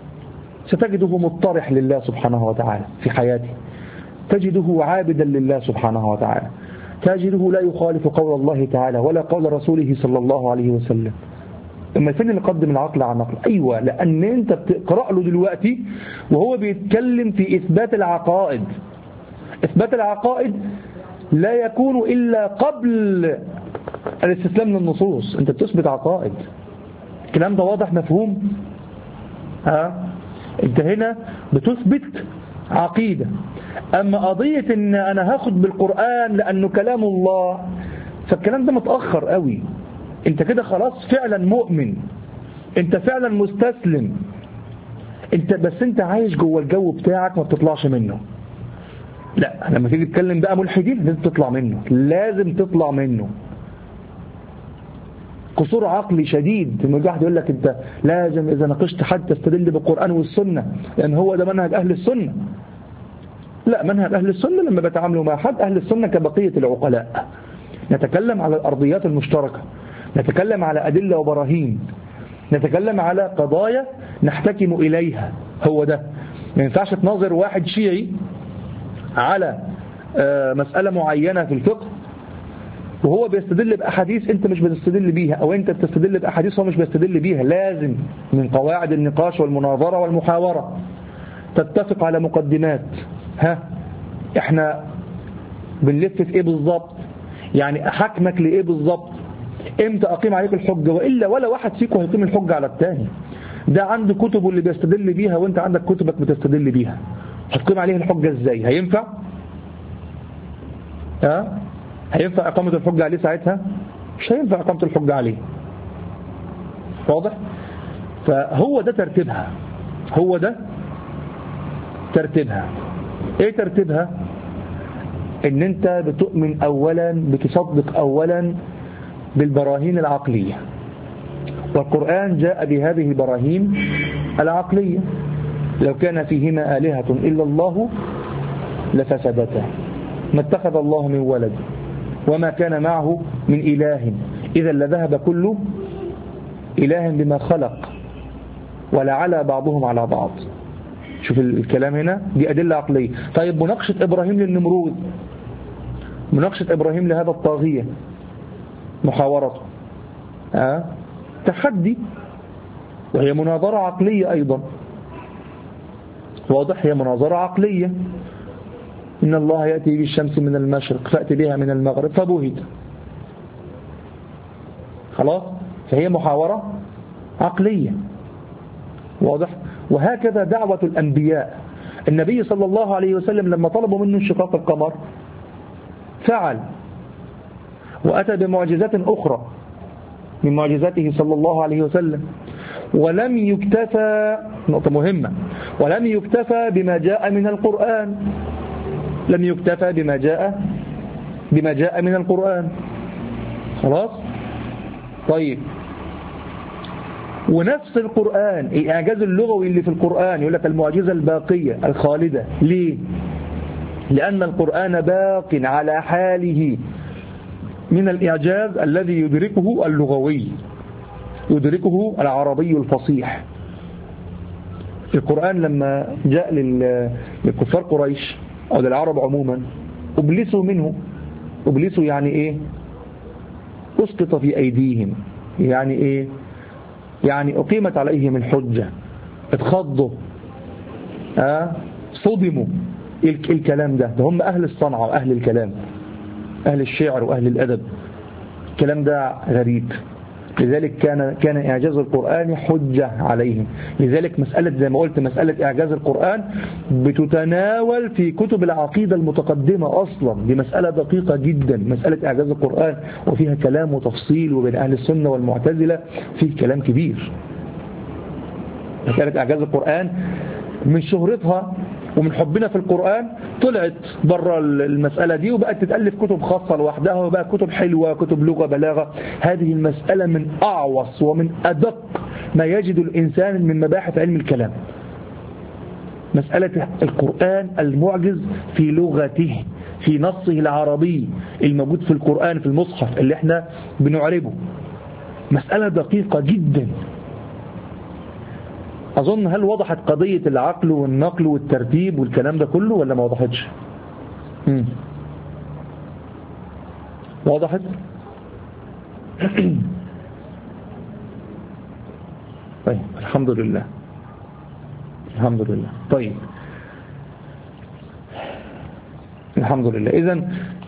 ستجده مطرح لله سبحانه وتعالى في حياته، تجده عابدا لله سبحانه وتعالى، تجده لا يخالف قول الله تعالى ولا قول رسوله صلى الله عليه وسلم. اما فين اللي قدم العقل عن النقل؟ ايوه، لان انت بتقرأ له دلوقتي وهو بيتكلم في اثبات العقائد. اثبات العقائد لا يكون الا قبل الاستسلام للنصوص. انت بتثبت عقائد، الكلام ده واضح مفهوم؟ ها انت هنا بتثبت عقيدة. اما قضية ان انا هاخد بالقرآن لانه كلام الله، فالكلام ده متأخر قوي. انت كده خلاص فعلا مؤمن، انت فعلا مستسلم، انت بس انت عايش جوه الجو بتاعك ما بتطلعش منه. لا، لما تيجي تتكلم بقى ملحدين لازم تطلع منه، لازم تطلع منه. قصور عقلي شديد. لما واحد يقول لك انت لازم اذا ناقشت حد تستدل بالقرآن والسنة لان هو ده منهج اهل السنة. لا، منهج اهل السنة لما بيتعاملوا مع حد اهل السنة كبقية العقلاء، نتكلم على الارضيات المشتركة، نتكلم على أدلة وبراهين، نتكلم على قضايا نحتكم إليها. هو ده. ما ينفعش تناظر واحد شيعي على مسألة معينة في الفقه وهو بيستدل بأحاديث أنت مش بتستدل بيها، أو أنت بتستدل بأحاديث هو مش بيستدل بيها. لازم من قواعد النقاش والمناظرة والمحاورة تتفق على مقدمات. ها احنا بنلف في ايه بالظبط؟ يعني أحكمك لإيه بالظبط؟ امتى اقيم عليك الحجة؟ وإلا ولا واحد فيكم هيقيم الحجة على الثاني. ده عنده كتبه اللي بيستدل بيها وانت عندك كتبك بتستدل بيها، هتقيم عليه الحجة ازاي؟ هينفع؟ ها؟ هينفع اقامة الحجة عليه ساعتها؟ مش هينفع اقامة الحجة عليه. واضح؟ فهو ده ترتيبها، هو ده ترتيبها. ايه ترتيبها؟ ان انت بتؤمن اولا، بتصدق اولا بالبراهين العقلية، والقرآن جاء بهذه البراهين العقلية. لو كان فيهما آلهة إلا الله لفسدتا، ما اتخذ الله من ولد وما كان معه من إله إذا لذهب كل إله بما خلق ولعلى بعضهم على بعض. شوف الكلام هنا، دي أدلة عقلية. طيب مناقشة إبراهيم للنمرود، مناقشة إبراهيم لهذا الطاغية، محاورته، أه؟ تحدي، وهي مناظرة عقلية أيضا. واضح؟ هي مناظرة عقلية. إن الله يأتي بالشمس من المشرق فأتي بها من المغرب فبهت. خلاص؟ فهي محاورة عقلية. واضح؟ وهكذا دعوة الأنبياء. النبي صلى الله عليه وسلم لما طلبوا منه انشقاق القمر فعل، وأتى بمعجزات أخرى من معجزاته صلى الله عليه وسلم. ولم يكتفى، نقطة مهمة، ولم يكتفى بما جاء من القرآن، لم يكتفى بما جاء بما جاء من القرآن. خلاص؟ طيب، ونفس القرآن الإعجاز اللغوي اللي في القرآن يقول لك المعجزة الباقية الخالدة. ليه؟ لأن القرآن باق على حاله من الإعجاز الذي يدركه اللغوي، يدركه العربي الفصيح. القرآن لما جاء للكفار قريش أو للعرب عموما أبلسوا منه. أبلسوا يعني إيه؟ أسقط في أيديهم. يعني إيه؟ يعني أقيمت عليهم الحجة، اتخضوا، أه؟ صدموا. الكلام ده ده هم أهل الصنعة وأهل الكلام، أهل الشعر وأهل الأدب. الكلام ده غريب. لذلك كان كان إعجاز القرآن حجة عليهم. لذلك مسألة زي ما قلت، مسألة إعجاز القرآن بتتناول في كتب العقيدة المتقدمة أصلا. دي مسألة دقيقة جدا، مسألة إعجاز القرآن، وفيها كلام وتفصيل، وبين أهل السنة والمعتزلة فيه كلام كبير. مسألة إعجاز القرآن من شهرتها ومن حبنا في القرآن طلعت بره المسألة دي وبقت تتألف كتب خاصة لوحدها، وبقى كتب حلوة، كتب لغة، بلاغة. هذه المسألة من أعوص ومن أدق ما يجد الإنسان من مباحث علم الكلام. مسألة القرآن المعجز في لغته، في نصه العربي الموجود في القرآن في المصحف اللي احنا بنعربه. مسألة دقيقة جدا. أظن هل وضحت قضية العقل والنقل والترتيب والكلام ده كله ولا ما وضحتش؟ مم. وضحت؟ طيب الحمد لله الحمد لله. طيب الحمد لله. إذن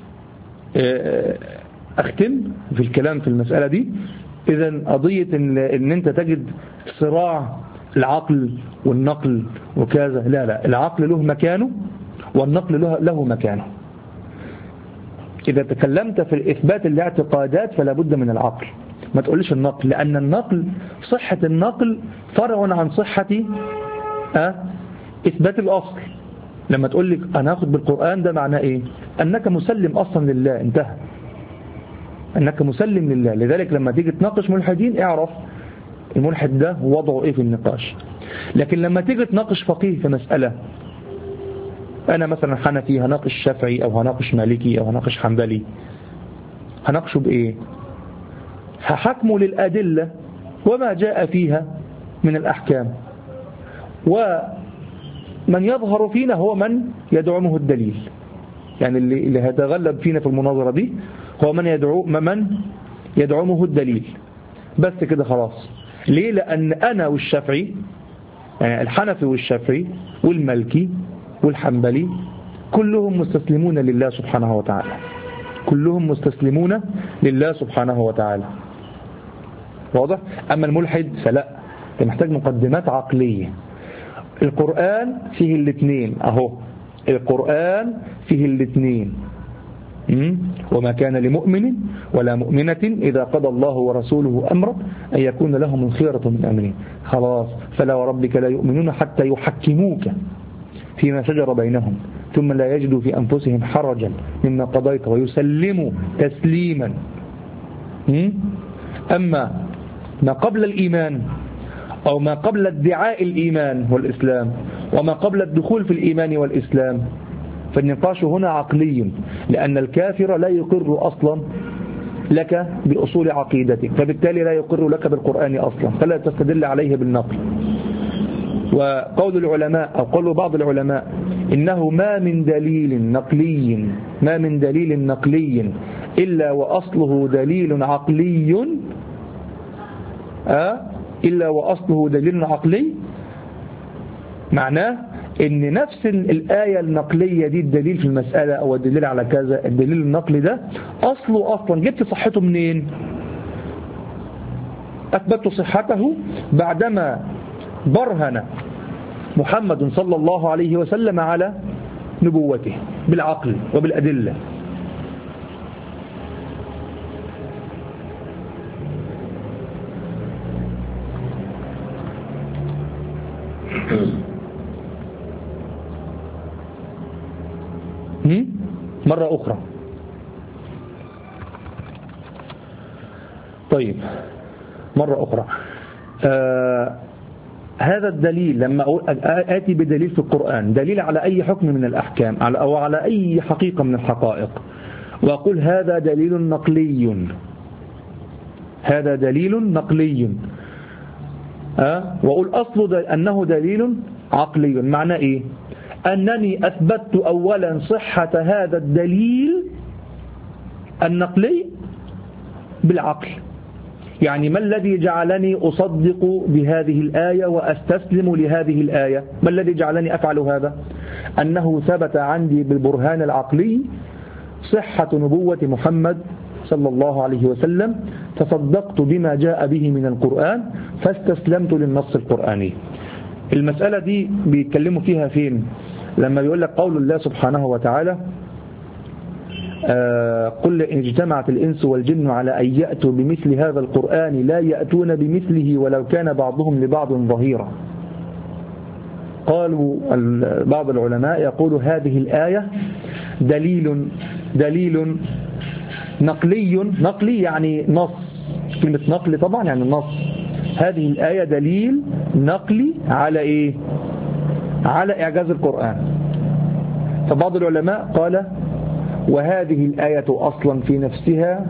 أختم في الكلام في المسألة دي. إذن قضية إن, إن أنت تجد صراع العقل والنقل وكذا، لا لا، العقل له مكانه والنقل له, له مكانه. إذا تكلمت في إثبات الاعتقادات فلا بد من العقل، ما تقولش النقل، لأن النقل صحة النقل فرع عن صحة أه؟ إثبات الأصل. لما تقول لك أنا أخذ بالقرآن ده معناه إيه؟ أنك مسلم أصلا لله، انتهى، أنك مسلم لله. لذلك لما تيجي تناقش ملحدين اعرف الملحد ده وضعه إيه في النقاش. لكن لما تيجي تناقش فقيه في مسألة، أنا مثلا حنفي هناقش شافعي أو هناقش مالكي أو هناقش حنبلي، هناقشه بإيه؟ هحكمه للأدلة وما جاء فيها من الأحكام، ومن يظهر فينا هو من يدعمه الدليل. يعني اللي, اللي هيتغلب فينا في المناظرة دي هو من يدعو من يدعمه الدليل، بس كده خلاص. ليه؟ لأن أنا والشافعي، يعني الحنفي والشافعي والمالكي والحنبلي كلهم مستسلمون لله سبحانه وتعالى، كلهم مستسلمون لله سبحانه وتعالى. واضح؟ أما الملحد فلا، محتاج مقدمات عقلية. القرآن فيه الاثنين أهو، القرآن فيه الاثنين. وما كان لمؤمن ولا مؤمنة إذا قضى الله ورسوله أمرا أن يكون لهم الخيرة من أمرهم. خلاص، فلا وربك لا يؤمنون حتى يحكموك فيما شجر بينهم ثم لا يجدوا في أنفسهم حرجا مما قضيت ويسلموا تسليما. أما ما قبل الإيمان أو ما قبل ادعاء الإيمان والإسلام وما قبل الدخول في الإيمان والإسلام فالنقاش هنا عقلي، لأن الكافر لا يقر أصلا لك بأصول عقيدتك، فبالتالي لا يقر لك بالقرآن أصلا، فلا تستدل عليه بالنقل. وقول العلماء أو قول بعض العلماء إنه ما من دليل نقلي ما من دليل نقلي إلا وأصله دليل عقلي أه؟ إلا وأصله دليل عقلي، معناه إن نفس الآية النقلية دي الدليل في المسألة أو الدليل على كذا، الدليل النقلي ده أصله أصلا جبت صحته منين؟ أثبت صحته بعدما برهن محمد صلى الله عليه وسلم على نبوته بالعقل وبالأدلة. مرة أخرى. طيب مرة أخرى آه هذا الدليل لما آتي بدليل في القرآن، دليل على أي حكم من الأحكام أو على أي حقيقة من الحقائق، وأقول هذا دليل نقلي، هذا دليل نقلي أه؟ وأقول أصل دل أنه دليل عقلي، معنى إيه؟ أنني أثبتت أولا صحة هذا الدليل النقلي بالعقل. يعني ما الذي جعلني أصدق بهذه الآية وأستسلم لهذه الآية؟ ما الذي جعلني أفعل هذا؟ أنه ثبت عندي بالبرهان العقلي صحة نبوة محمد صلى الله عليه وسلم، تصدقت بما جاء به من القرآن فاستسلمت للنص القرآني. المسألة دي بيتكلموا فيها فين؟ لما بيقول لك قول الله سبحانه وتعالى آه قل إن اجتمعت الإنس والجن على أن يأتوا بمثل هذا القرآن لا يأتون بمثله ولو كان بعضهم لبعض ظهيرا. قالوا بعض العلماء يقول هذه الآية دليل دليل نقلي، نقلي يعني نص، كلمة نقل طبعا يعني نص. هذه الآية دليل نقلي على إيه؟ على إعجاز القرآن. فبعض العلماء قال وهذه الآية أصلا في نفسها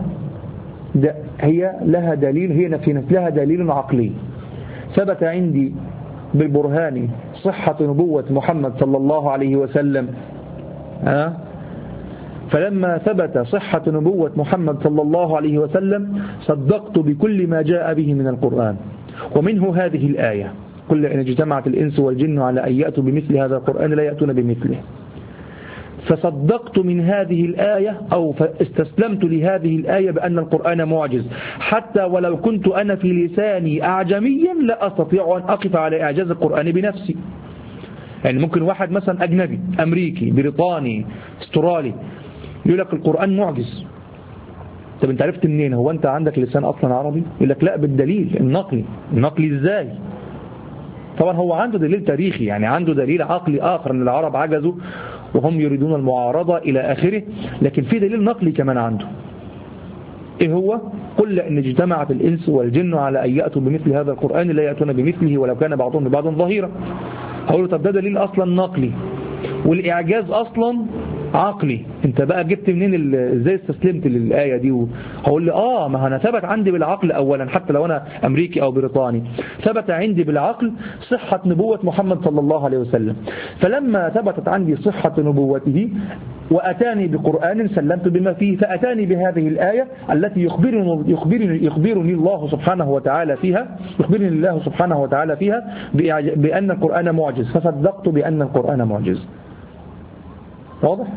هي لها دليل، هي في نفسها دليل عقلي ثبت عندي بالبرهان صحة نبوة محمد صلى الله عليه وسلم، ها؟ فلما ثبت صحة نبوة محمد صلى الله عليه وسلم صدقت بكل ما جاء به من القرآن، ومنه هذه الآية: قل إن اجتمعت الإنس والجن على أن يأتوا بمثل هذا القرآن لا يأتون بمثله. فصدقت من هذه الآية أو استسلمت لهذه الآية بأن القرآن معجز، حتى ولو كنت أنا في لساني أعجميا لا أستطيع أن أقف على إعجاز القرآن بنفسي. يعني ممكن واحد مثلا أجنبي أمريكي بريطاني استرالي يقول لك القرآن معجز. طب انت عرفت منين؟ هو انت عندك لسان اصلا عربي؟ يقول لك لا، بالدليل النقلي. النقلي ازاي؟ طبعا هو عنده دليل تاريخي، يعني عنده دليل عقلي آخر ان العرب عجزوا وهم يريدون المعارضة إلى آخره، لكن في دليل نقلي كمان عنده. إيه هو؟ قل إن اجتمعت الإنس والجن على أن يأتوا بمثل هذا القرآن لا يأتون بمثله ولو كان بعضهم لبعض ظهيرا. هقول له طب ده دليل أصلا نقلي والإعجاز أصلا عقلي، انت بقى جبت منين؟ ازاي استسلمت للآية دي؟ هقول لي اه ما انا ثبت عندي بالعقل اولا، حتى لو انا امريكي او بريطاني ثبت عندي بالعقل صحة نبوة محمد صلى الله عليه وسلم. فلما ثبتت عندي صحة نبوته واتاني بقرآن سلمت بما فيه، فاتاني بهذه الآية التي يخبرني يخبرني يخبرني الله سبحانه وتعالى فيها يخبرني الله سبحانه وتعالى فيها بأن القرآن معجز، فصدقت بأن القرآن معجز. واضح؟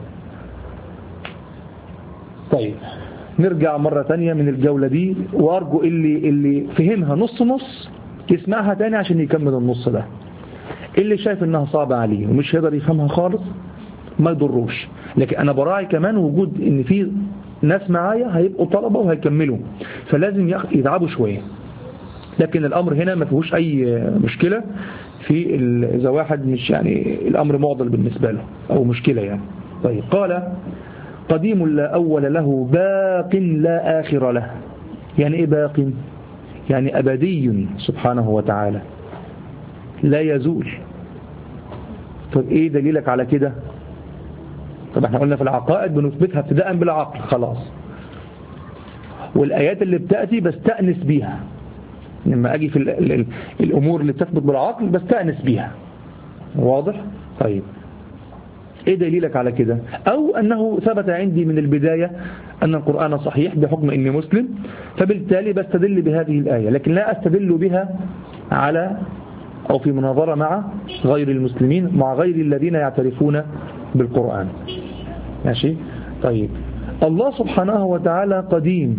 طيب نرجع مرة تانية من الجولة دي، وارجو اللي اللي فهمها نص نص يسمعها تاني عشان يكمل النص ده. اللي شايف انها صعبة عليه ومش هيقدر يفهمها خالص ما يضروش، لكن انا براعي كمان وجود ان في ناس معايا هيبقوا طلبة وهيكملوا، فلازم يتعبوا شوية. لكن الامر هنا ما فيهوش اي مشكلة في اذا واحد مش يعني الامر معضل بالنسبة له او مشكلة يعني. طيب قال قديم لا اول له باق لا اخر له. يعني ايه باق؟ يعني ابدي سبحانه وتعالى لا يزول. طب ايه دليلك على كده؟ طب احنا قلنا في العقائد بنثبتها ابتداء بالعقل خلاص، والايات اللي بتأتي بستأنس بيها لما اجي في ال ال ال الامور اللي تثبت بالعقل بستأنس بيها. واضح؟ طيب ايه دليلك على كده؟ او انه ثبت عندي من البداية ان القرآن صحيح بحكم اني مسلم، فبالتالي بستدل بهذه الآية، لكن لا استدل بها على او في مناظرة مع غير المسلمين، مع غير الذين يعترفون بالقرآن. ماشي؟ طيب الله سبحانه وتعالى قديم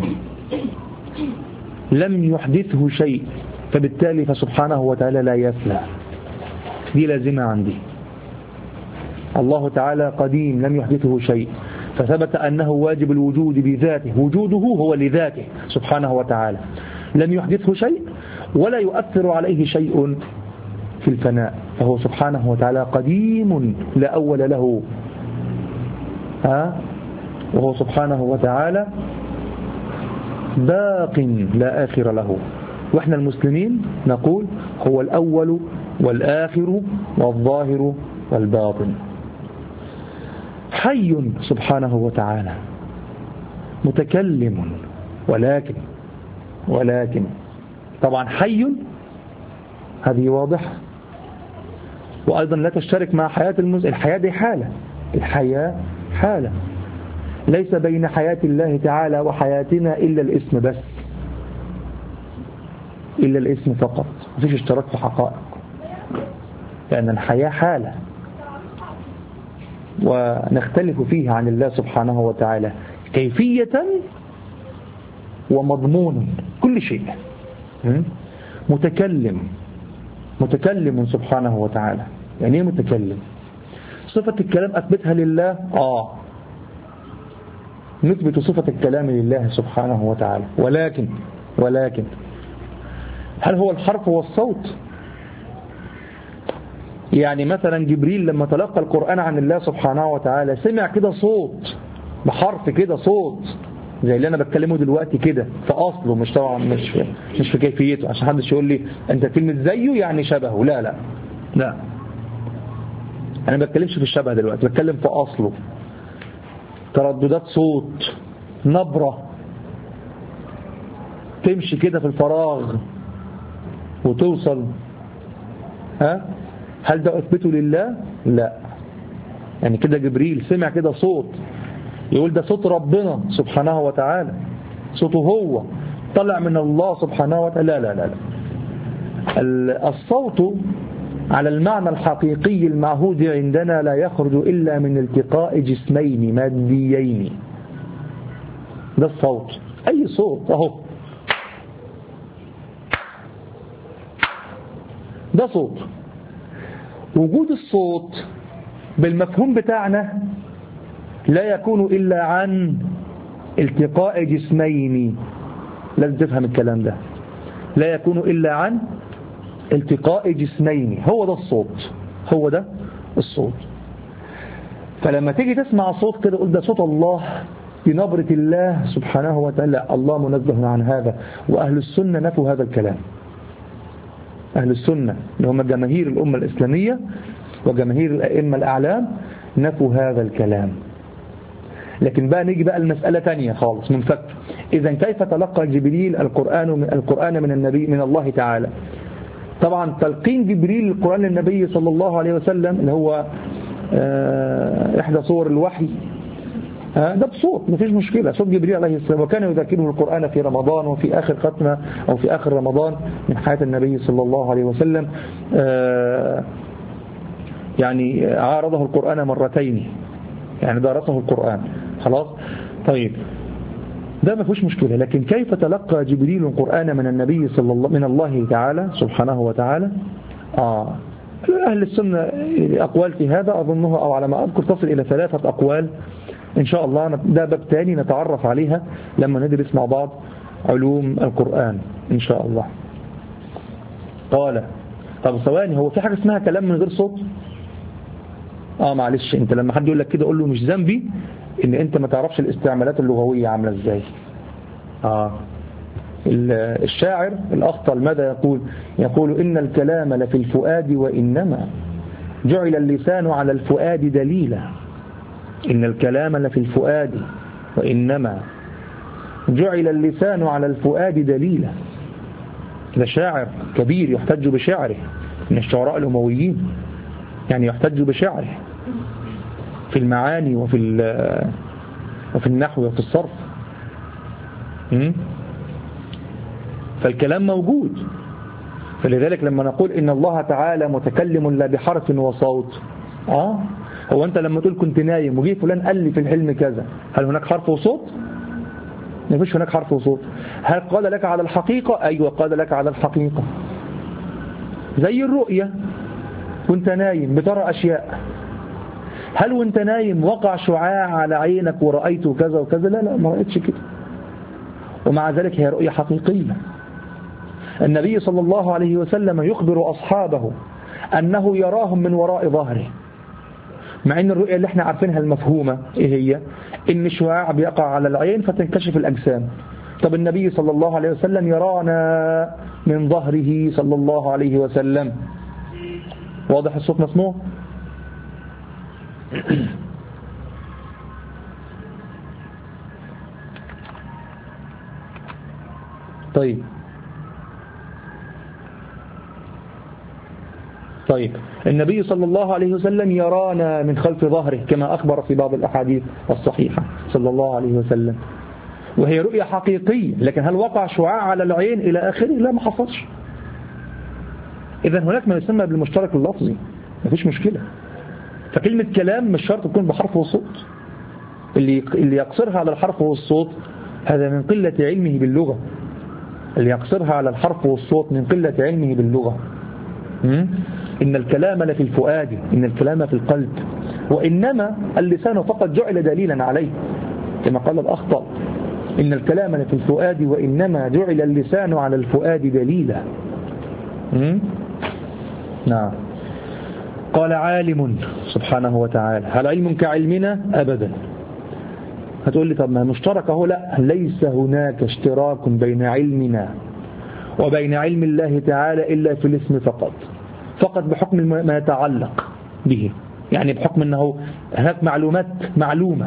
لم يحدثه شيء، فبالتالي فسبحانه وتعالى لا يفنى. دي لازمة عندي. الله تعالى قديم لم يحدثه شيء، فثبت أنه واجب الوجود بذاته، وجوده هو لذاته سبحانه وتعالى، لم يحدثه شيء ولا يؤثر عليه شيء في الفناء، فهو سبحانه وتعالى قديم لا أول له، ها؟ وهو سبحانه وتعالى باق لا آخر له. وإحنا المسلمين نقول هو الأول والآخر والظاهر والباطن. حي سبحانه وتعالى متكلم، ولكن ولكن طبعا حي هذه واضح، وأيضا لا تشترك مع حياة المسلم. الحياة دي حالة، الحياة حالة، ليس بين حياة الله تعالى وحياتنا إلا الاسم بس، إلا الاسم فقط، مفيش اشتراك في حقائق، لأن الحياة حالة ونختلف فيها عن الله سبحانه وتعالى كيفية ومضمون كل شيء. متكلم متكلم سبحانه وتعالى. يعني ايه متكلم؟ صفة الكلام أثبتها لله، آه نثبت صفة الكلام لله سبحانه وتعالى، ولكن ولكن هل هو الحرف والصوت؟ يعني مثلا جبريل لما تلقى القرآن عن الله سبحانه وتعالى سمع كده صوت بحرف كده صوت زي اللي أنا بتكلمه دلوقتي كده في أصله، مش طبعا مش في, مش في كيفيته، عشان حدش يقول لي أنت كلمة زيه يعني شبهه. لا لا لا، أنا ما بتكلمش في الشبه دلوقتي، بتكلم في أصله. ترددات صوت، نبرة تمشي كده في الفراغ وتوصل ها؟ هل ده أثبته لله؟ لا. يعني كده جبريل سمع كده صوت يقول ده صوت ربنا سبحانه وتعالى، صوته هو طلع من الله سبحانه وتعالى؟ لا لا لا, لا. الصوت على المعنى الحقيقي المعهود عندنا لا يخرج إلا من التقاء جسمين ماديين. ده الصوت، أي صوت أهو، ده صوت. وجود الصوت بالمفهوم بتاعنا لا يكون إلا عن التقاء جسمين. لازم تفهم الكلام ده، لا يكون إلا عن التقاء جسمين. هو ده الصوت، هو ده الصوت. فلما تيجي تسمع صوت كده قول ده صوت الله بنبرة الله سبحانه وتعالى، الله منزه عن هذا. وأهل السنة نفوا هذا الكلام. أهل السنة اللي هم جماهير الأمة الإسلامية وجماهير الأئمة الأعلام نفوا هذا الكلام. لكن بقى نيجي بقى المسألة تانية خالص منفك. إذا كيف تلقى جبريل القرآن من القرآن من النبي من الله تعالى؟ طبعا تلقين جبريل القرآن للنبي صلى الله عليه وسلم اللي هو إحدى صور الوحي ده بصوت، مفيش مشكلة، صوت جبريل عليه السلام. وكان يذكره القرآن في رمضان وفي آخر ختمة أو في آخر رمضان من حياة النبي صلى الله عليه وسلم. يعني عارضه القرآن مرتين، يعني درسه القرآن خلاص. طيب ده ما فيش مشكلة. لكن كيف تلقى جبريل القرآن من النبي صلى الله من الله تعالى سبحانه وتعالى؟ آه أهل السنة أقوال في هذا أظنها أو على ما أذكر تصل إلى ثلاثة أقوال إن شاء الله. ده باب تاني نتعرف عليها لما ندرس مع بعض علوم القرآن إن شاء الله. قال طب ثواني، هو في حاجة اسمها كلام من غير صوت؟ آه معلش، أنت لما حد يقول لك كده قول له مش ذنبي إن أنت ما تعرفش الاستعمالات اللغوية عاملة إزاي. آه الشاعر الأخطل ماذا يقول؟ يقول إن الكلام لفي الفؤاد وإنما جعل اللسان على الفؤاد دليلا. إن الكلام لفي الفؤاد وإنما جعل اللسان على الفؤاد دليلا. ده شاعر كبير يحتج بشعره من الشعراء الأمويين، يعني يحتج بشعره في المعاني وفي وفي النحو وفي الصرف. فالكلام موجود. فلذلك لما نقول إن الله تعالى متكلم لا بحرف وصوت، آه هو أنت لما تقول كنت نايم وجي فلان قال لي في الحلم كذا، هل هناك حرف وصوت؟ ما فيش هناك حرف وصوت. هل قال لك على الحقيقة؟ أيوة قال لك على الحقيقة. زي الرؤية، كنت نايم بترى أشياء، هل وانت نايم وقع شعاع على عينك ورأيت كذا وكذا؟ لا لا ما رأيتش كده. ومع ذلك هي رؤية حقيقية. النبي صلى الله عليه وسلم يخبر أصحابه أنه يراهم من وراء ظهره، مع أن الرؤية اللي احنا عارفينها المفهومة إيه هي؟ إن شعاع بيقع على العين فتنكشف الأجسام. طب النبي صلى الله عليه وسلم يرانا من ظهره صلى الله عليه وسلم. واضح الصوت مسموع؟ طيب طيب النبي صلى الله عليه وسلم يرانا من خلف ظهره كما أخبر في بعض الأحاديث الصحيحة صلى الله عليه وسلم، وهي رؤية حقيقية. لكن هل وقع شعاع على العين إلى آخره؟ لا ما حصلش. إذا هناك ما يسمى بالمشترك اللفظي، ما فيش مشكلة. فكلمة كلام مش شرط تكون بحرف وصوت. اللي اللي يقصرها على الحرف والصوت هذا من قلة علمه باللغة. اللي يقصرها على الحرف والصوت من قلة علمه باللغة. إن الكلام لفي الفؤاد، إن الكلام في القلب، وإنما اللسان فقط جعل دليلا عليه كما قال الأخطأ. إن الكلام لفي الفؤاد وإنما جعل اللسان على الفؤاد دليلا. نعم. قال عالم سبحانه وتعالى. هل علم كعلمنا؟ أبدا. هتقول لي طب ما مشترك اهو. لا، ليس هناك اشتراك بين علمنا وبين علم الله تعالى إلا في الاسم فقط، فقط بحكم ما يتعلق به، يعني بحكم أنه هناك معلومات معلومة.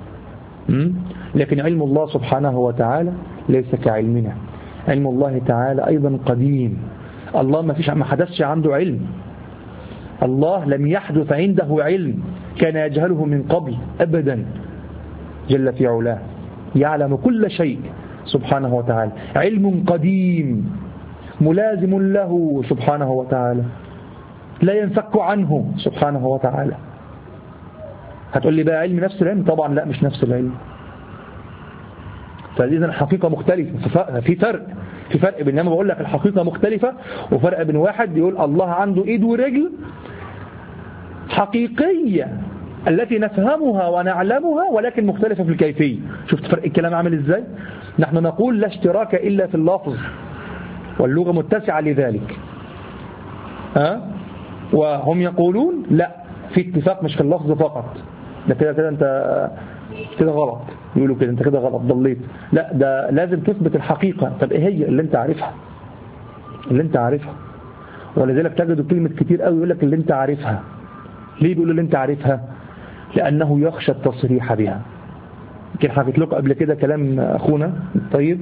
لكن علم الله سبحانه وتعالى ليس كعلمنا. علم الله تعالى أيضا قديم. الله ما فيش ما حدثش عنده علم، الله لم يحدث عنده علم كان يجهله من قبل أبدا، جل في علاه، يعلم كل شيء سبحانه وتعالى، علم قديم ملازم له سبحانه وتعالى، لا ينفك عنه سبحانه وتعالى. هتقول لي بقى علم نفس العلم؟ طبعا لا، مش نفس العلم. فإذا الحقيقة مختلفة، في فرق في فرق بين لما بقول لك الحقيقة مختلفة، وفرق بين واحد يقول الله عنده إيد ورجل حقيقية التي نفهمها ونعلمها ولكن مختلفة في الكيفية. شفت فرق الكلام عامل إزاي؟ نحن نقول لا اشتراك إلا في اللفظ، واللغة متسعة لذلك. ها؟ وهم يقولون لا، في اتفاق مش في اللفظ فقط. ده كده كده انت كده غلط، يقولوا كده انت كده غلط ضليت. لا، ده لازم تثبت الحقيقة. طب ايه هي اللي انت عارفها؟ اللي انت عارفها. ولذلك تجد كلمة كتير قوي يقول لك اللي انت عارفها. ليه بيقولوا اللي انت عارفها؟ لأنه يخشى التصريح بها. يمكن حكيت لكم قبل كده كلام أخونا طيب،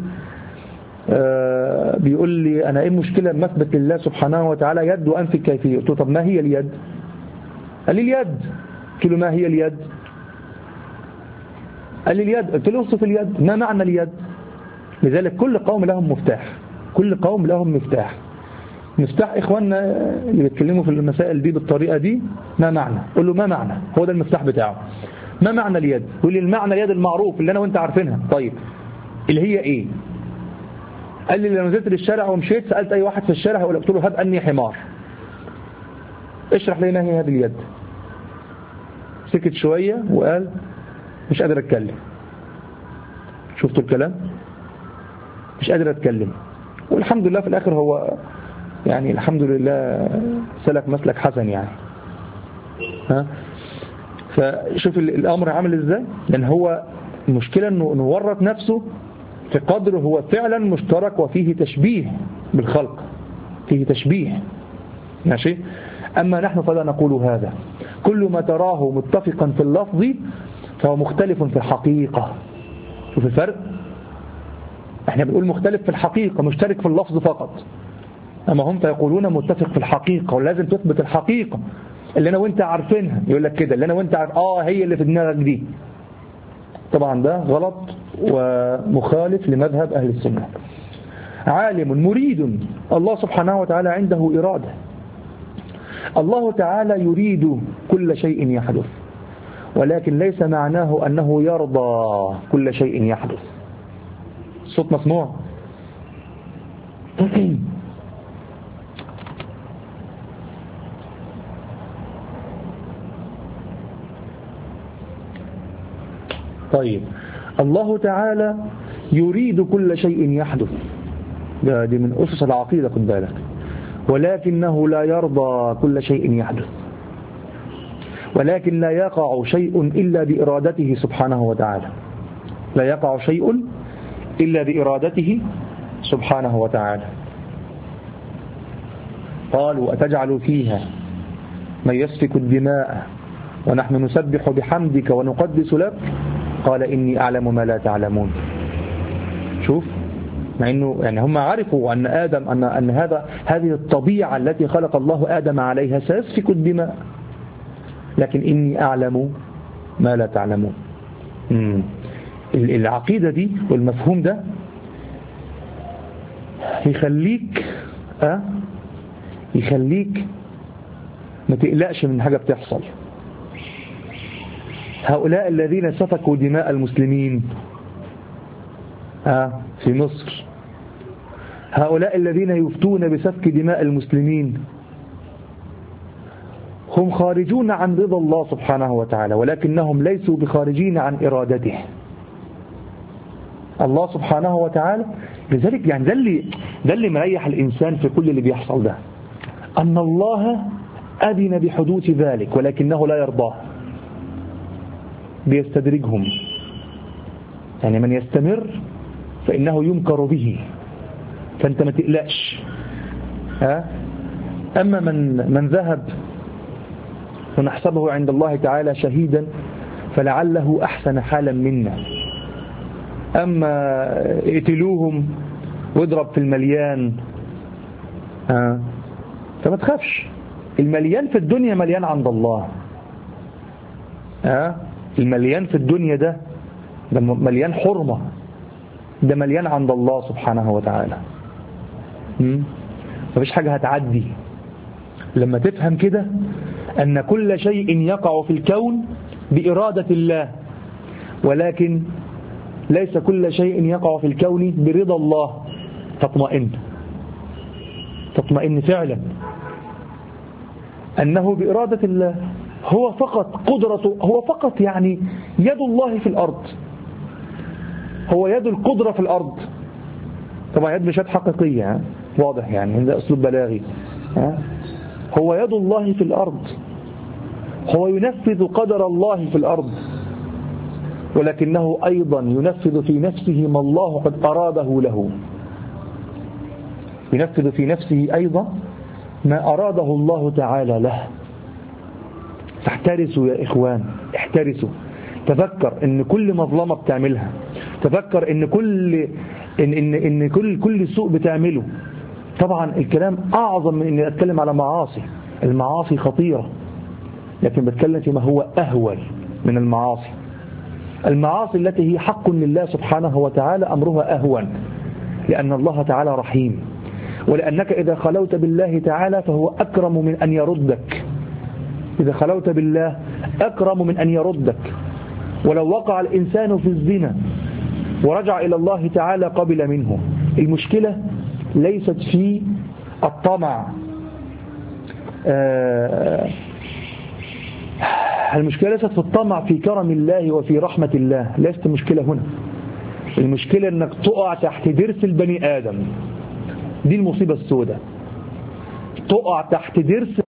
آه بيقول لي أنا إيه المشكلة لما أثبت لله سبحانه وتعالى يد وأنفي الكيفية؟ قلت له طب ما هي اليد؟ قال لي اليد. قلت له ما هي اليد؟ قال لي اليد. قلت له اوصف اليد، ما معنى اليد؟ لذلك كل قوم لهم مفتاح، كل قوم لهم مفتاح. مفتاح إخواننا اللي بيتكلموا في المسائل دي بالطريقة دي، ما معنى؟ قل له ما معنى، هو ده المفتاح بتاعه. ما معنى اليد؟ يقول لي المعنى اليد المعروف اللي أنا وانت عارفينها. طيب اللي هي إيه؟ قال لي لما نزلت للشارع ومشيت سألت أي واحد في الشارع هقول قلت له هب أني حمار، اشرح لي ما هي هذه اليد. سكت شوية وقال مش قادر أتكلم. شفتوا الكلام؟ مش قادر أتكلم. والحمد لله في الآخر هو يعني الحمد لله سلك مسلك حسن يعني. ها؟ فشوف الأمر عامل إزاي؟ لأن هو المشكلة أنه نورط نفسه في قدر هو فعلا مشترك وفيه تشبيه بالخلق، فيه تشبيه ماشي. أما نحن فلا نقول هذا. كل ما تراه متفقا في اللفظ فهو مختلف في الحقيقة. شوف الفرق؟ احنا بنقول مختلف في الحقيقة، مشترك في اللفظ فقط. أما هم فيقولون متفق في الحقيقة، ولازم تثبت الحقيقة اللي أنا وانت عارفينها. يقول لك كده اللي أنا وانت عارف آه هي اللي في دماغك دي. طبعا ده غلط ومخالف لمذهب أهل السنة. عالم مريد، الله سبحانه وتعالى عنده إرادة. الله تعالى يريد كل شيء يحدث، ولكن ليس معناه أنه يرضى كل شيء يحدث. الصوت مسموع؟ طيب الله تعالى يريد كل شيء يحدث، ده دي من أسس العقيدة خد بالك، ولكنه لا يرضى كل شيء يحدث، ولكن لا يقع شيء إلا بإرادته سبحانه وتعالى. لا يقع شيء إلا بإرادته سبحانه وتعالى. قالوا أتجعل فيها من يسفك الدماء ونحن نسبح بحمدك ونقدس لك قال إني أعلم ما لا تعلمون. شوف، مع إنه يعني هم عرفوا أن آدم أن أن هذا هذه الطبيعة التي خلق الله آدم عليها سيسفك الدماء، لكن إني أعلم ما لا تعلمون. مم. العقيدة دي والمفهوم ده يخليك أه يخليك ما تقلقش من حاجة بتحصل. هؤلاء الذين سفكوا دماء المسلمين أه في مصر، هؤلاء الذين يفتون بسفك دماء المسلمين هم خارجون عن رضا الله سبحانه وتعالى، ولكنهم ليسوا بخارجين عن إرادته الله سبحانه وتعالى. لذلك يعني ده اللي ده اللي مريح الإنسان في كل اللي بيحصل ده، أن الله أذن بحدوث ذلك ولكنه لا يرضاه، بيستدرجهم. يعني من يستمر فإنه يمكر به، فأنت ما تقلقش. ها؟ أما من من ذهب ونحسبه عند الله تعالى شهيدا فلعله أحسن حالا منا. أما اقتلوهم واضرب في المليان، ها؟ فما تخافش، المليان في الدنيا مليان عند الله. ها؟ المليان في الدنيا ده ده مليان حرمة، ده مليان عند الله سبحانه وتعالى. مفيش حاجة هتعدي لما تفهم كده أن كل شيء يقع في الكون بإرادة الله، ولكن ليس كل شيء يقع في الكون برضا الله. تطمئن تطمئن فعلا أنه بإرادة الله، هو فقط قدرته، هو فقط يعني يد الله في الأرض، هو يد القدرة في الأرض. طبعا يد مش يد حقيقية، واضح يعني، ده أسلوب بلاغي. هو يد الله في الأرض، هو ينفذ قدر الله في الأرض، ولكنه أيضا ينفذ في نفسه ما الله قد أراده له. ينفذ في نفسه أيضا ما أراده الله تعالى له. فاحترسوا يا إخوان، احترسوا. تذكر ان كل مظلمة بتعملها، تذكر ان كل ان ان, إن كل كل سوء بتعمله. طبعا الكلام أعظم من اني اتكلم على معاصي، المعاصي خطيرة، لكن بتكلم فيما هو أهول من المعاصي. المعاصي التي هي حق لله سبحانه وتعالى أمرها أهون، لأن الله تعالى رحيم، ولأنك إذا خلوت بالله تعالى فهو أكرم من أن يردك. إذا خلوت بالله أكرم من أن يردك. ولو وقع الإنسان في الزنا ورجع إلى الله تعالى قبل منه. المشكلة ليست في الطمع، آه المشكلة ليست في الطمع في كرم الله وفي رحمة الله، ليست المشكلة هنا. المشكلة أنك تقع تحت درس البني آدم، دي المصيبة السوداء. تقع تحت درس